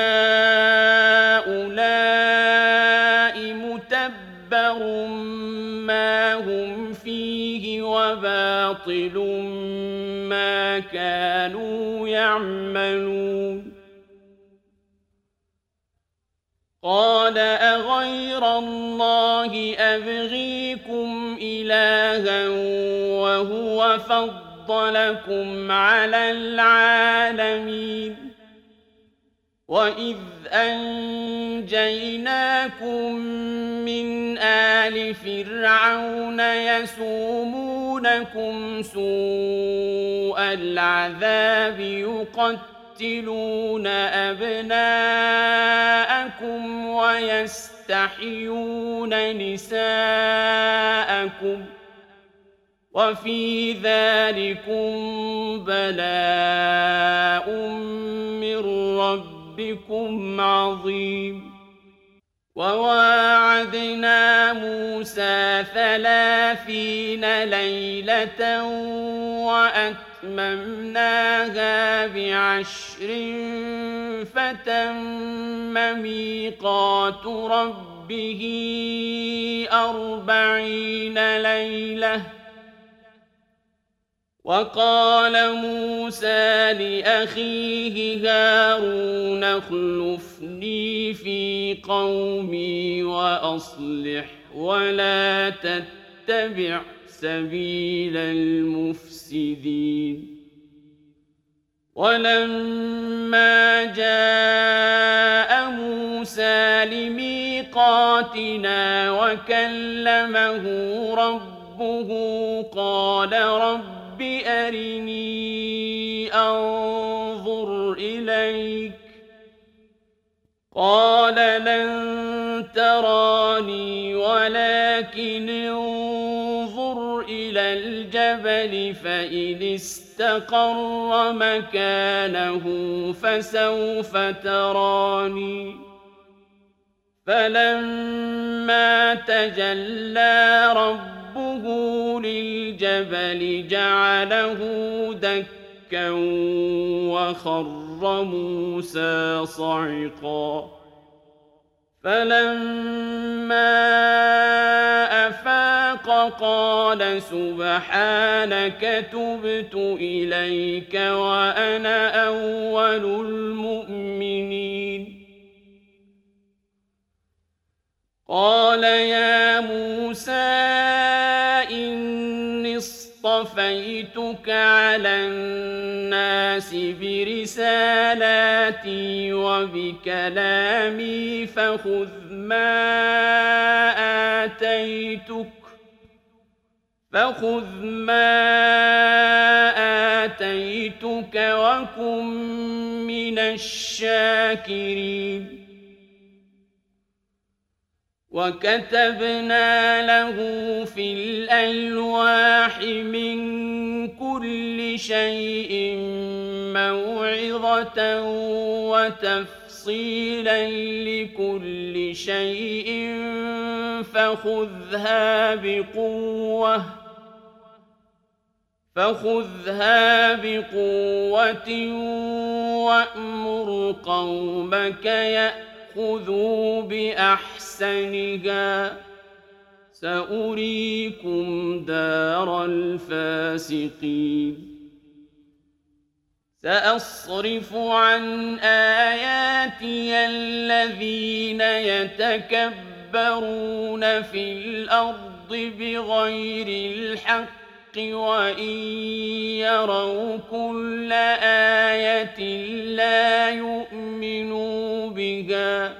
هؤلاء متبر ما هم فيه وباطل ما كانوا يعملون قال أغير الله أبغيكم إلها وهو فضلكم على العالمين وَإِذْ أَنْجَيْنَاكُمْ مِنْ آلِ فِرْعَوْنَ يَسُومُونَكُمْ سُوءَ الْعَذَابِ يُقَتِّلُونَ أَبْنَاءَكُمْ وَيَسْتَحْيُونَ نِسَاءَكُمْ ۚ وَفِي ذَٰلِكُم بَلَاءٌ مِّن رَّبِّكُمْ عَظِيمٌ. وَوَاعَدْنَا مُوسَىٰ 30 لَيْلَةً وَأَتْمَمْنَاهَا ب10 فَتَمَّ مِيقَاتُ رَبِّهِ 40 لَيْلَةً. وَقَالَ مُوسَىٰ لِأَخِيهِ هَارُونَ اخْلُفْنِي فِي قَوْمِي وَأَصْلِحْ وَلَا تَتَّبِعْ سَبِيلَ الْمُفْسِدِينَ. وَلَمَّا جَاءَ مُوسَىٰ لِمِيقَاتِنَا وَكَلَّمَهُ رَبُّهُ قَالَ رَبِّ أَرِنِي أَنظُرْ إِلَيْكَ ۚ قَالَ لَن تَرَانِي وَلَٰكِنِ انظُرْ إِلَى الْجَبَلِ فَإِنِ اسْتَقَرَّ مَكَانَهُ فَسَوْفَ تَرَانِي. فَلَمَّا تَجَلَّىٰ رَبُّهُ لِلْجَبَلِ جَعَلَهُ دَكًّا وَخَرَّ مُوسَىٰ صَعِقًا. فَلَمَّا أَفَاقَ قَالَ سُبْحَانَكَ تُبْتُ إِلَيْكَ وَأَنَا أَوَّلُ الْمُؤْمِنِينَ. قَالَ يَا مُوسَىٰ إِنِّي اصْطَفَيْتُكَ عَلَى النَّاسِ بِرِسَالَاتِي وَبِكَلَامِي فَخُذْ مَا آتَيْتُكَ وَكُن مِّنَ الشَّاكِرِينَ. وَكَتَبْنَا لَهُ فِي الْأَلْوَاحِ مِن كُلِّ شَيْءٍ مَّوْعِظَةً وَتَفْصِيلًا لِّكُلِّ شَيْءٍ فَخُذْهَا بِقُوَّةٍ وَأْمُرْ قَوْمَكَ يَأْخُذُوا بِأَحْسَنِهَا ۚ سَأُرِيكُمْ دَارَ الْفَاسِقِينَ. سَأَصْرِفُ عَنْ آيَاتِيَ الَّذِينَ يَتَكَبَّرُونَ فِي الْأَرْضِ بِغَيْرِ الْحَقِّ وَإِن يَرَوْا كُلَّ آيَةٍ لَّا يُؤْمِنُوا بِهَا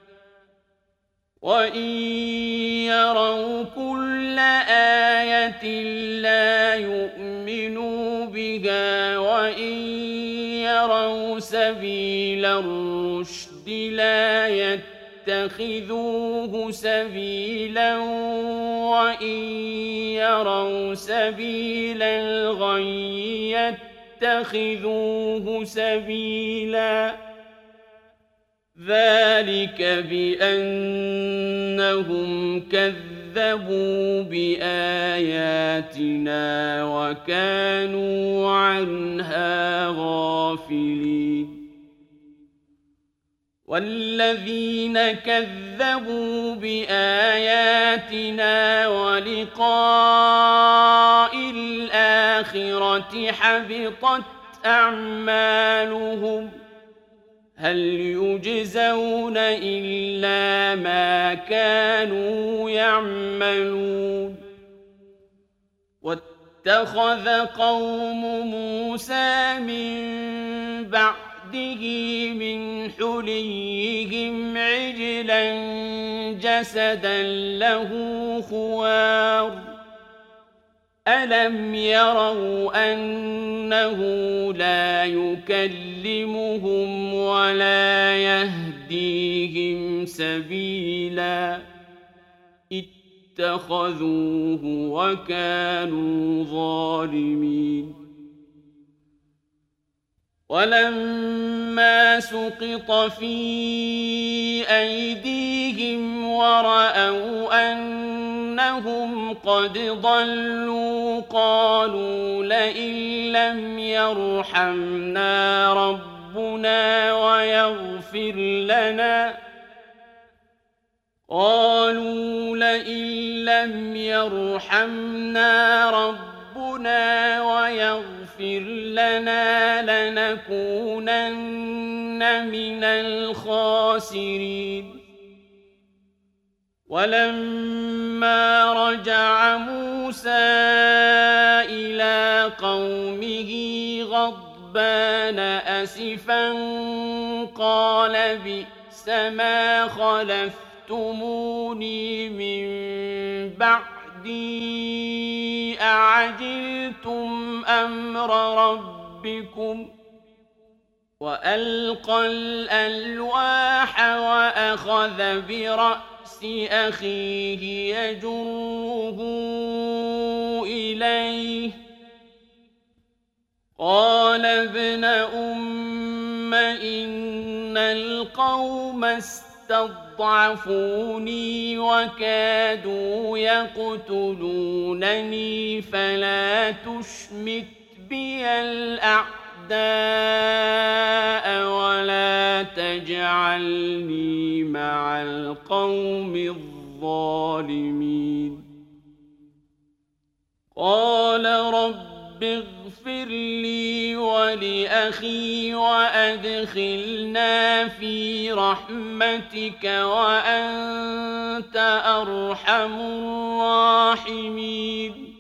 وَإِن يَرَوْا سَبِيلَ الرُّشْدِ لَا يَتَّخِذُوهُ سَبِيلًا وَإِن يَرَوْا سَبِيلَ الْغَيِّ يَتَّخِذُوهُ سَبِيلًا. ذَلِكَ بِأَنَّهُمْ كَذَّبُوا بِآيَاتِنَا وَكَانُوا عَنْهَا غَافِلِينَ. وَالَّذِينَ كَذَّبُوا بِآيَاتِنَا وَلِقَاءِ الْآخِرَةِ حَبِطَتْ أَعْمَالُهُمْ هَلْ يُجْزَوْنَ إِلَّا مَا كَانُوا يَعْمَلُونَ. وَاتَّخَذَ قَوْمُ مُوسَىٰ مِن بَعْدِهِ بعده من حليهم عجلا جسدا له خوار ألم يروا أنه لا يكلمهم ولا يهديهم سبيلا اتخذوه وكانوا ظالمين ولما سقط في أيديهم ورأوا أنهم قد ضلوا قالوا لئن لم يرحمنا ربنا ويغفر لنا لنكونن من الخاسرين ولما رجع موسى إلى قومه غضبان أسفا قال بئس ما خلفتموني من بعدي أعجلتم أمر ربكم وألقى الألواح وأخذ برأس أخيه يجره إليه قال ابن أم إن القوم استضعفوني وكادوا يقتلونني فلا تشمت بي الأعداء ولا تجعلني مع القوم الظالمين قال رب اغفر لي ولأخي وأدخلنا في رحمتك وأنت أرحم الراحمين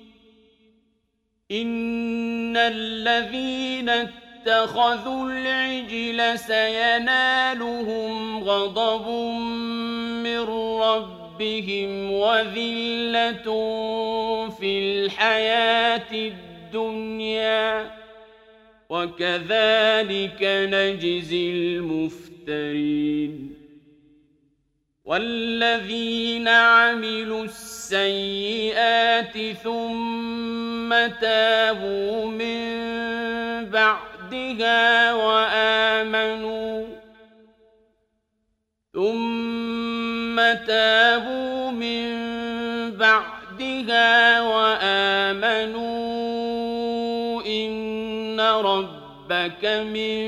إن الذين اتخذوا العجل سينالهم غضب من ربهم وذلة في الحياة الدنيا وكذلك نجزي المفترين والذين عملوا السيئات ثم تابوا من بعدها وآمنوا إن ربك من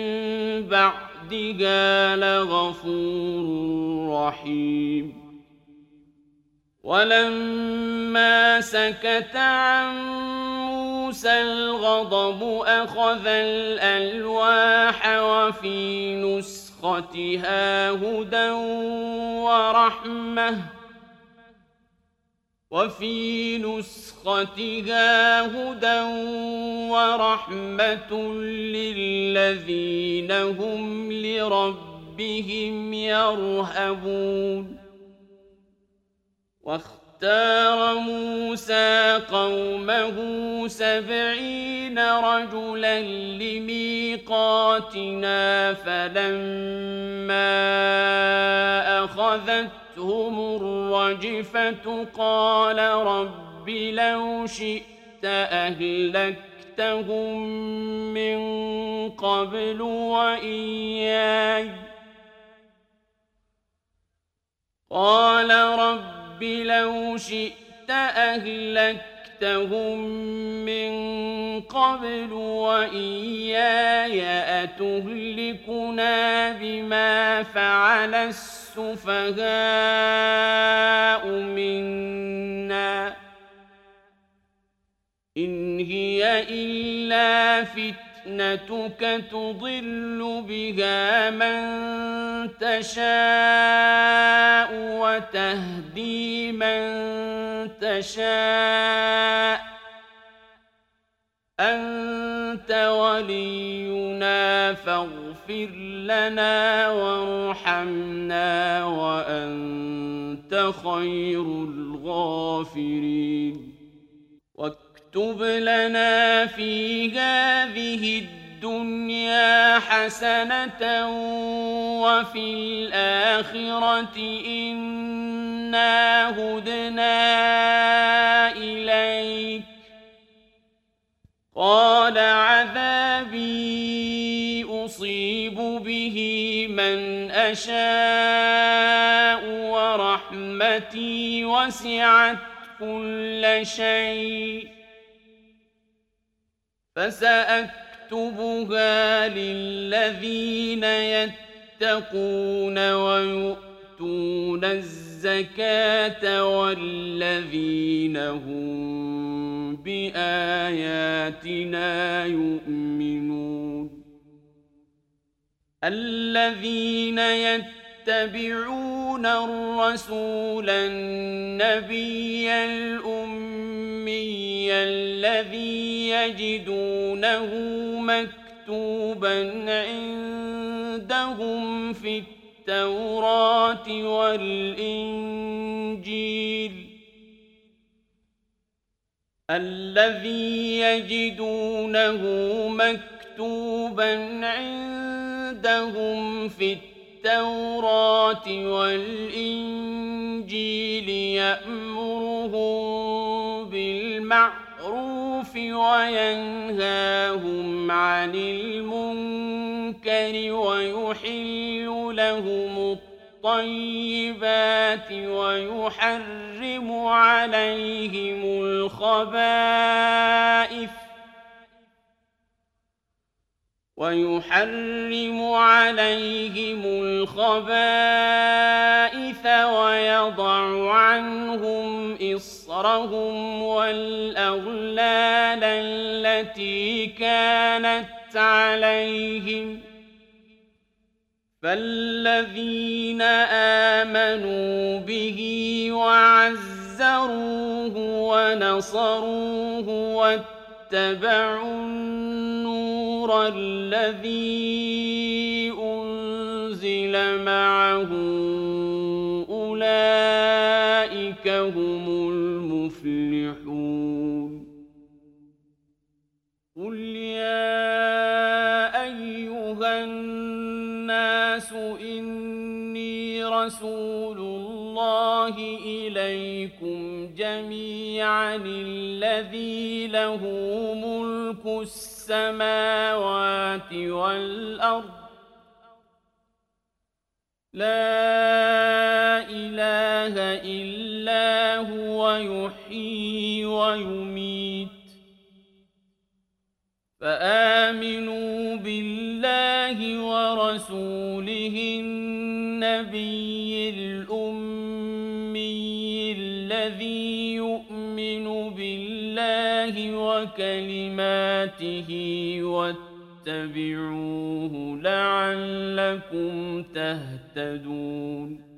بعدها لغفور رحيم ولما سكت عن موسى الغضب أخذ الألواح وفي نسختها هدى ورحمة للذين هم لربهم يرهبون واختار موسى قومه 70 رجلا لميقاتنا فلما أخذتهم الرجفة قال رب لو شئت أهلكتهم من قبل وإياي لو شئت أهلكتهم من قبل وإياي أتهلكنا بما فعل السفهاء منا إن هي إلا فتنتك تضل بها من تشاء وتهدي من تشاء أنت أنت ولينا فاغفر لنا وارحمنا وأنت خير الغافرين واكتب لنا في هذه الدنيا حسنة وفي الآخرة إنا هدنا إليك قال عذابي أصيب به من أشاء ورحمتي وسعت كل شيء فسأكتبها للذين يتقون ويؤتون الزكاة والذين هم بآياتنا يؤمنون الذين يتبعون الرسول النبي الأمي الذي يجدونه مكتوبا عندهم في التوراة والإنجيل يأمرهم بالمعروف وينهاهم عن المنكر ويحل لهم الطيبات ويحرم عليهم الخبائث ويضع عنهم إصرهم والأغلال التي كانت عليهم فالذين آمنوا به وعزروه ونصروه واتبعوا النور الذي أنزل معه أولئك هم المفلحون قل يا أيها الناس إني رسول الله إليكم جميعا الذي له ملك السماوات والأرض لا إله إلا هو يحيي ويميت فآمنوا بالله ورسوله النبي الأمي الذي يؤمن بالله وكلماته واتبعوه لعلكم تهتدون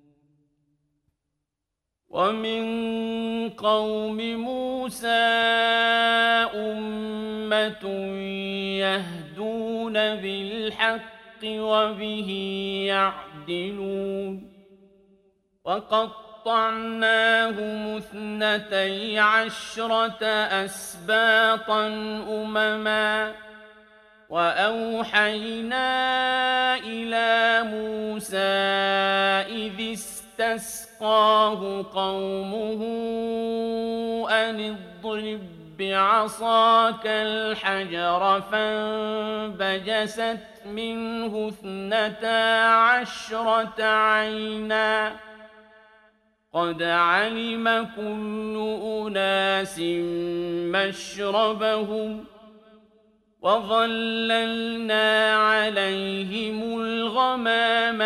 ومن قوم موسى أمة يهدون بالحق وبه يعدلون وقطعناهم 12 أسباطا أمما وأوحينا إلى موسى إذ استسقاه قومه أن اضرب بعصاك الحجر فانبجست منه 12 عينا قد علم كل أناس مشربهم وظللنا عليهم الغمام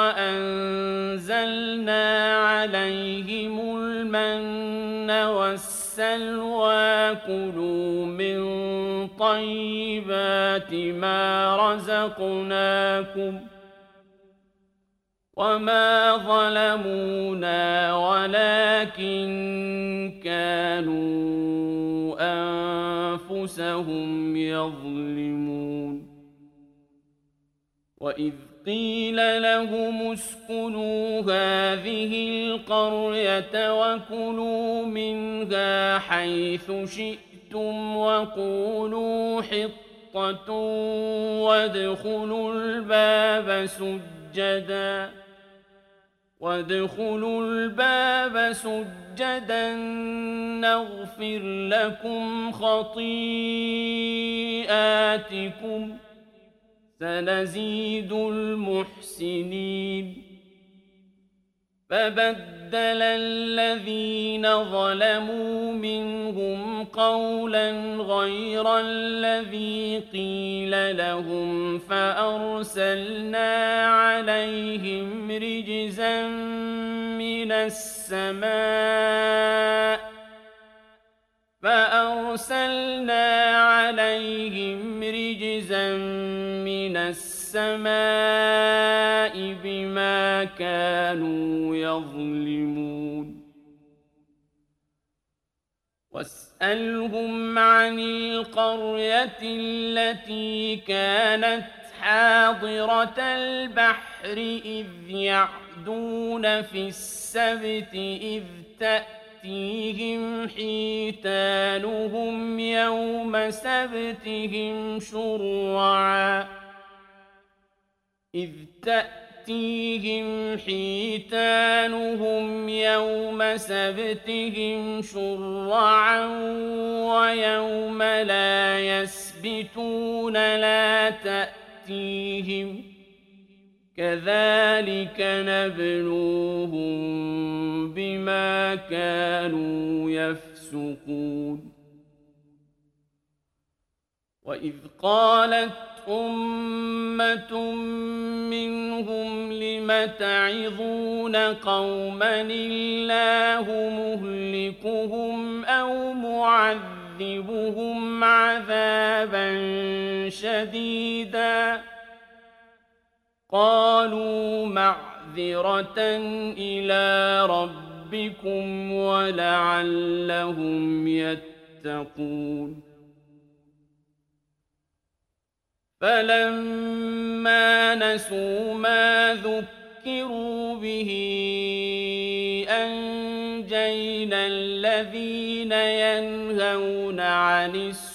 وأنزلنا عليهم المن والسلوى كلوا من طيبات ما رزقناكم وما ظلمونا ولكن كانوا أنفسهم يظلمون وإذ قيل لهم اسكنوا هذه القرية وكلوا منها حيث شئتم وقولوا حطة وادخلوا الباب سجدا نغفر لكم خطيئاتكم سنزيد المحسنين فبدل الذين ظلموا منهم قولا غير الذي قيل لهم فأرسلنا عليهم رجزا من السماء بما كانوا يظلمون واسألهم عن القرية التي كانت حاضرة البحر إذ يعدون في السبت إذ تأتيهم حيتانهم يوم سبتهم شرعا ويوم لا يسبتون لا تأتيهم كذلك نبلوهم بما كانوا يفسقون وإذ قالت أمة منهم لم تعظون قوما الله مهلكهم أو معذبهم عذابا شديدا قالوا معذرة إلى ربكم ولعلهم يتقون فلما نسوا ما ذكروا به أنجينا الذين ينهون عن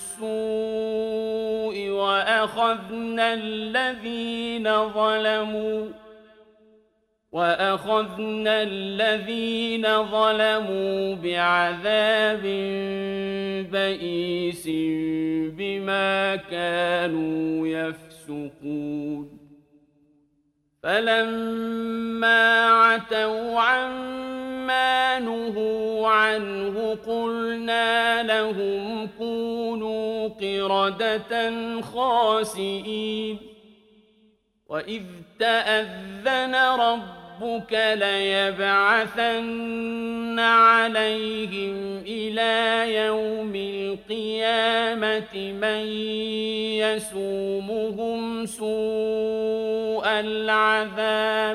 السوء وأخذنا الذين ظلموا بعذاب بئيس بما كانوا يفسقون فلما عتوا عما نهوا عنه قلنا لهم كونوا قردة خاسئين وإذ تأذن ربك ليبعثن عليهم إلى يوم القيامة من يسومهم سوء العذاب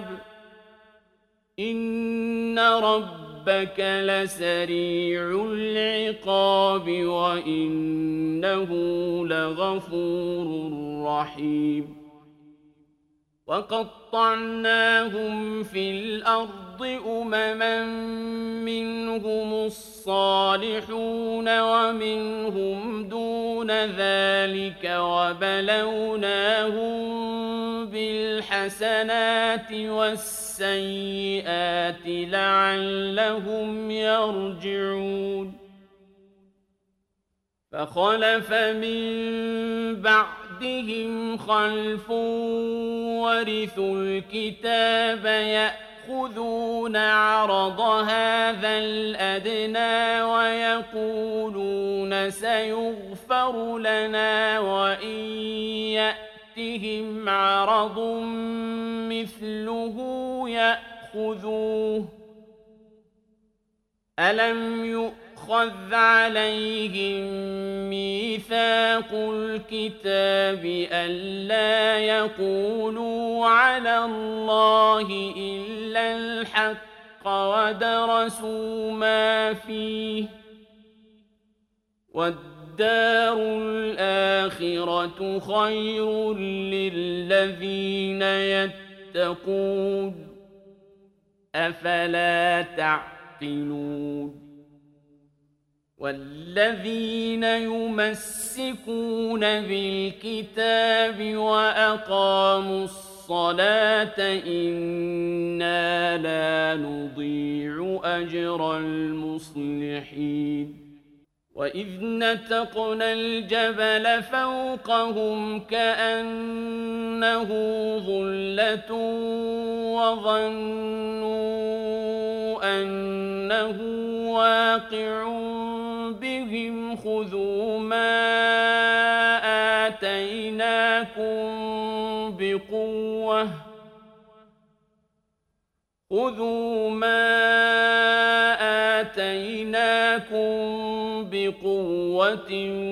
إن ربك لسريع العقاب وإنه لغفور رحيم وقطعناهم في الأرض أمما منهم الصالحون ومنهم دون ذلك وبلوناهم بالحسنات والسيئات لعلهم يرجعون فخلف من بعدهم خلف ورثوا الكتاب يأخذون عرض هذا الأدنى ويقولون سيغفر لنا وإن يأتهم عرض مثله يأخذوه ألم يؤخذ يؤخذ عليهم ميثاق الكتاب ألا يقولوا على الله إلا الحق ودرسوا ما فيه والدار الآخرة خير للذين يتقون أفلا تعقلون والذين يمسكون بالكتاب وأقاموا الصلاة إنا لا نضيع أجر المصلحين وإذ نتقنا الجبل فوقهم كأنه ظلة وظنوا أنه واقع بهم خذوا ما آتيناكم بقوة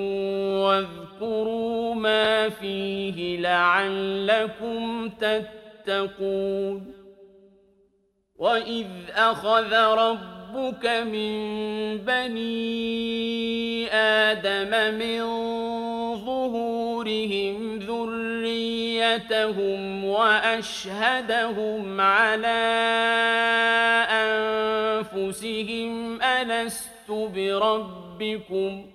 واذكروا ما فيه لعلكم تتقون وإذ أخذ ربك من بني آدم من ظهورهم ذريتهم وأشهدهم على أنفسهم ألست بربكم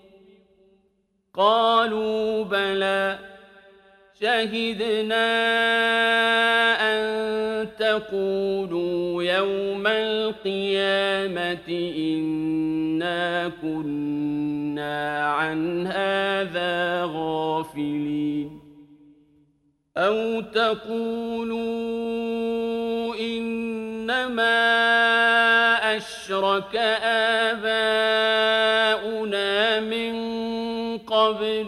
قالوا بلى شهدنا أن تقولوا يوم القيامة إنا كنا عن هذا غافلين أو تقولوا إنما أشرك آباؤنا من قبل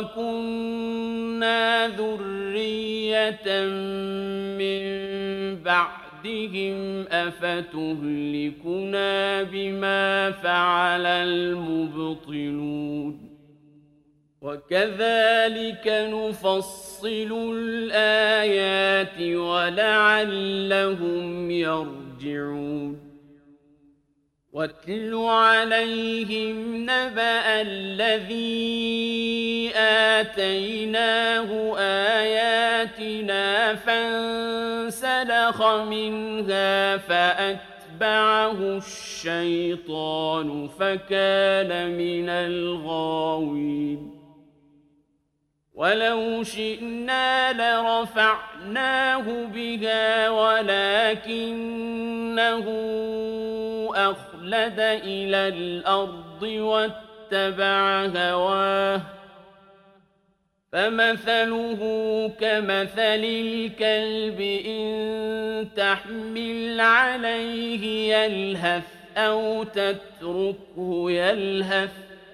وكنا ذرية من بعدهم أفتهلكنا بما فعل المبطلون وكذلك نفصل الآيات ولعلهم يرجعون واتل عليهم نبأ الذي آتيناه آياتنا فانسلخ منها فأتبعه الشيطان فكان من الغاوين ولو شئنا لرفعناه بها ولكنه أخلد إلى الأرض واتبع هواه فمثله كمثل الكلب إن تحمل عليه يلهث أو تتركه يلهث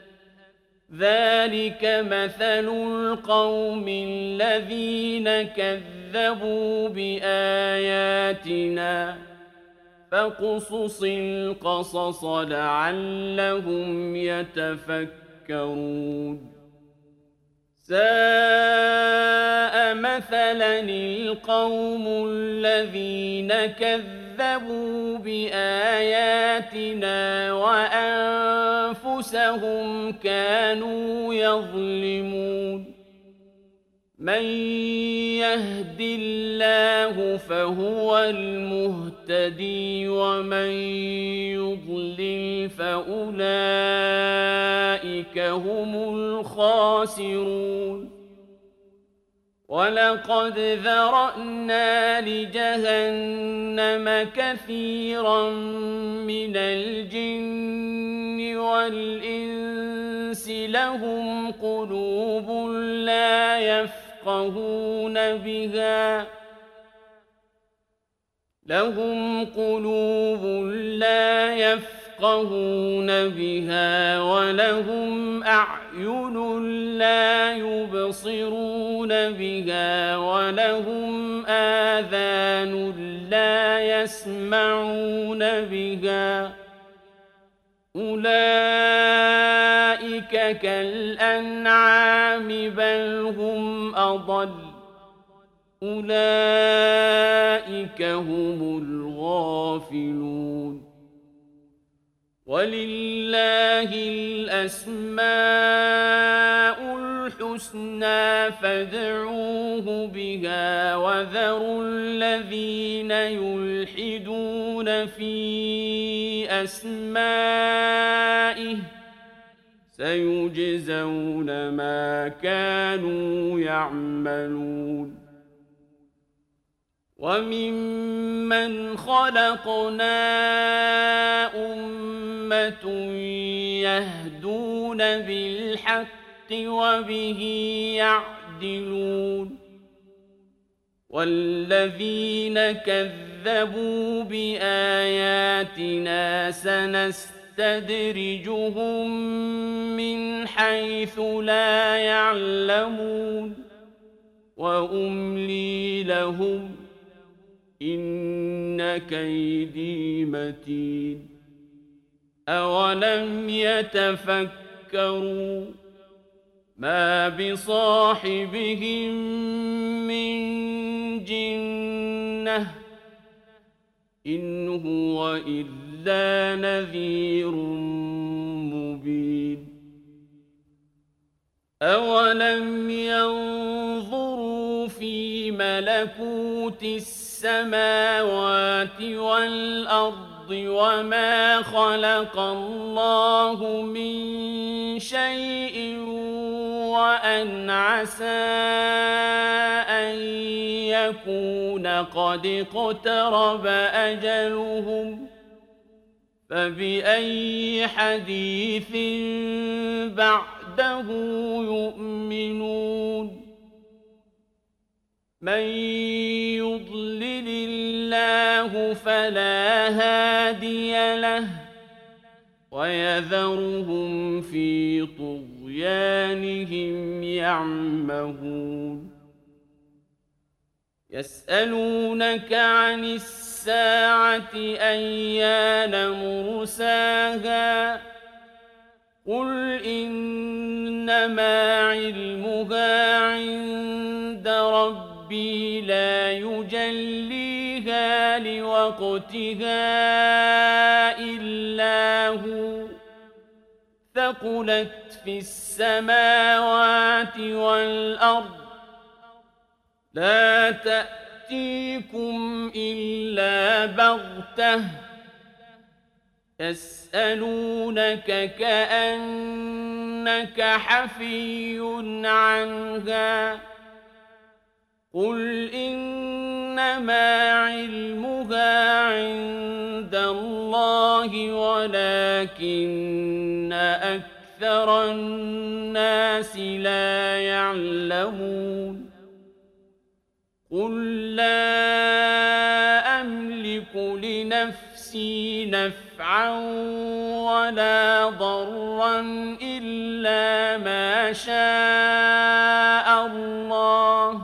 ذلك مثل القوم الذين كذبوا بآياتنا فاقصص القصص لعلهم يتفكرون ساء مثلا القوم الذين كذبوا بآياتنا وأنفسهم كانوا يظلمون من يهد الله فهو المهتدي ومن يضلل فأولئك هم الخاسرون ولقد ذرأنا لجهنم كثيرا من الجن والإنس لهم قلوب لا يفقهون بها ولهم أعين لا يبصرون بها ولهم آذان لا يسمعون بها أولئك كالأنعام بل هم أضل أولئك هم الغافلون ولله الأسماء الحسنى فادعوه بها وذروا الذين يلحدون في أسمائه سيجزون ما كانوا يعملون وممن خلقنا أمة يهدون بالحق وبه يعدلون والذين كذبوا بآياتنا سنستدرجهم من حيث لا يعلمون وأملي لهم إن كيدي متين أولم يتفكروا ما بصاحبهم من جنة إن هو إلا نذير مبين أولم ينظروا في ملكوت السماوات والأرض وما خلق الله من شيء وأن عسى أن يكون قد اقترب أجلهم فبأي حديث بعده يؤمنون من يضلل الله فلا هادي له ويذرهم في طغيانهم يعمهون يسألونك عن الساعة أيان مرساها قل إنما علمها عند ربي لا يجليها لوقتها إلا هو ثقلت في السماوات والأرض لا تأتيكم إلا بغتة يسألونك كأنك حفي عنها قل إنما علمها عند الله ولكن أكثر الناس لا يعلمون قل لا أملك لنفسي نفعا ولا ضرا إلا ما شاء الله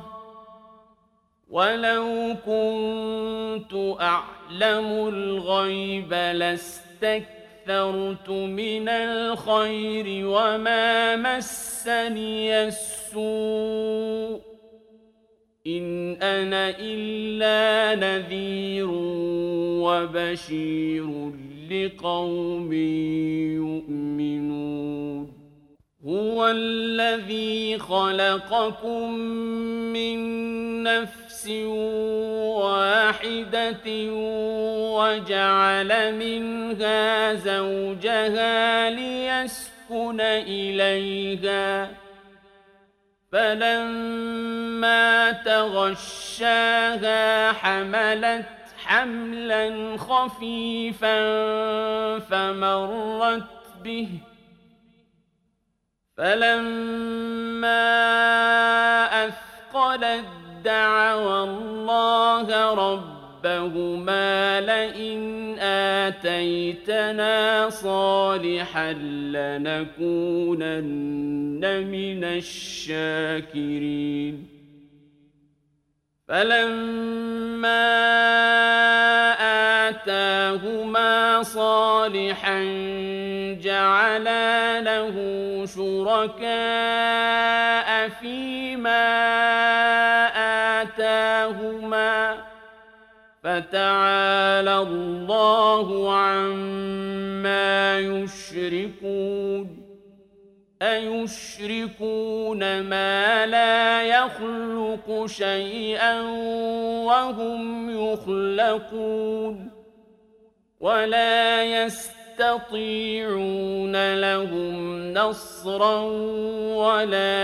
ولو كنت أعلم الغيب لاستكثرت من الخير وما مسني السوء إن أنا إلا نذير وبشير لقوم يؤمنون هو الذي خلقكم من نفس واحدة وجعل منها زوجها ليسكن إليها فلما تغشاها حملت حملا خفيفا فمرت به فلما أثقلت دعوا الله ربهما لئن آتيتنا صالحا لنكونن من الشاكرين فلما آتاهما صالحا جعلا له شركاء فيما آتاهما فتعالى الله عما يشركون أيشركون ما لا يخلق شيئا وهم يخلقون ولا يستطيعون لهم نصرا ولا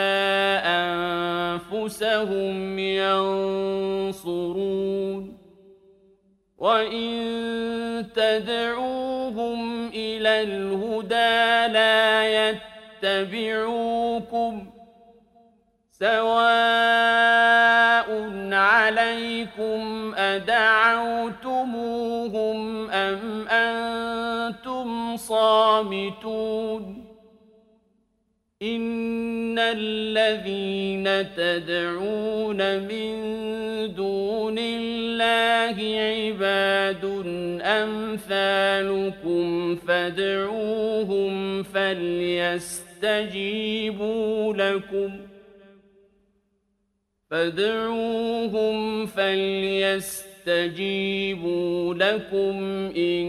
أنفسهم ينصرون وإن تدعوهم إلى الهدى لا يتبعوكم سواء عليكم أدعوتموهم أم أنتم صامتون إن الذين تدعون من دون الله عباد أمثالكم فادعوهم فليستجيبوا لكم إن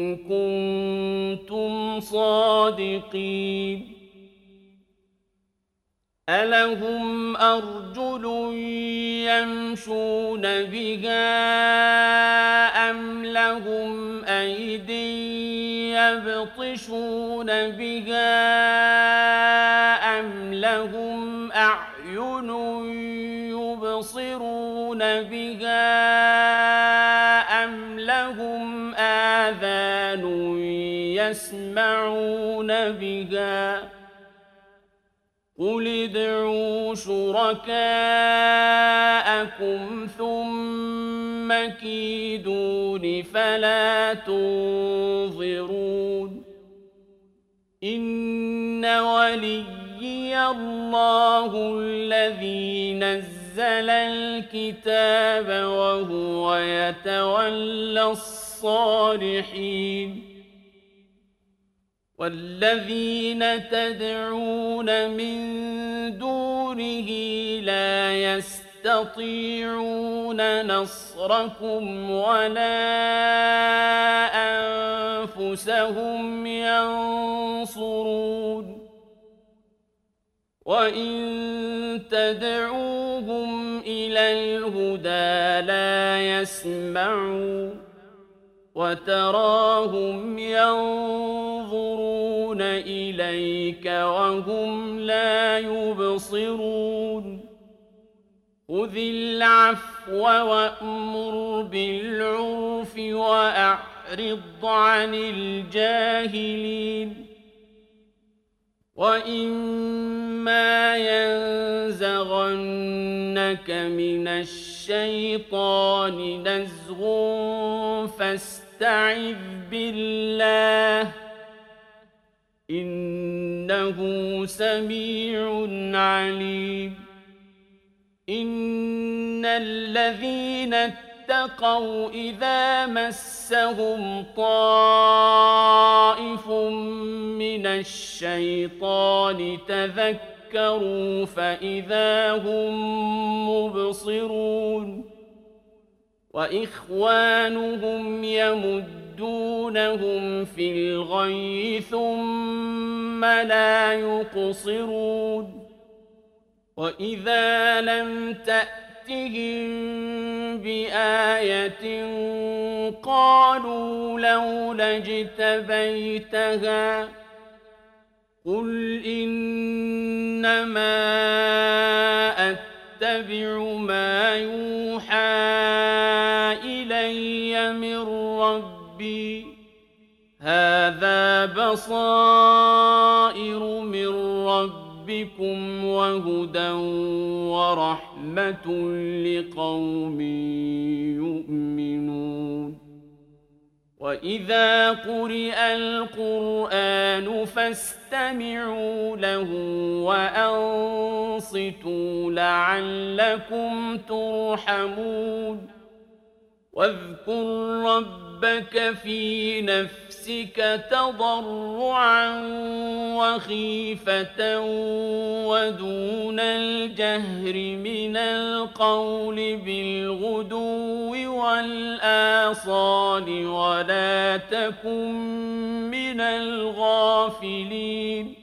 كنتم صادقين ألهم أرجل يمشون بها أم لهم أيد يبطشون بها أم لهم أعين يبصرون بها أم لهم آذان يسمعون بها قل ادعوا شركاءكم ثم كيدون فلا تنظرون إن وليي الله الذي نزل الكتاب وهو يتولى الصالحين والذين تدعون من دونه لا يستطيعون نصركم ولا أنفسهم ينصرون وإن تدعوهم إلى الهدى لا يسمعون وتراهم ينظرون إليك وهم لا يبصرون خذ العفو وأمر بالعرف وأعرض عن الجاهلين وإما ينزغنك من الشيطان نزغ فاستعذ بالله إنه سميع عليم إن الذين اتقوا إذا مسهم طائف من الشيطان تذكروا فإذا هم مبصرون وإخوانهم يمدونهم في الغي ثم لا يقصرون وإذا لم تأتهم بآية قالوا لولا اجتبيتها قل إنما أتبع ما يوحى إلي من ربي هذا بصائر من ربكم وهدى ورحمة لقوم يؤمنون وإذا قرئ القرآن فاستمعوا له وأنصتوا لعلكم ترحمون واذكر ربك في نفسك تضرعا وخيفة ودون الجهر من القول بالغدو والآصال ولا تكن من الغافلين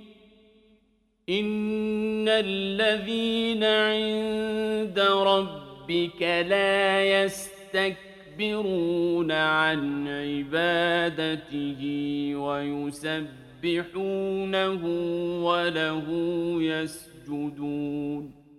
إن الذين عند ربك لا يستكبرون عن عبادته ويسبحونه وله يسجدون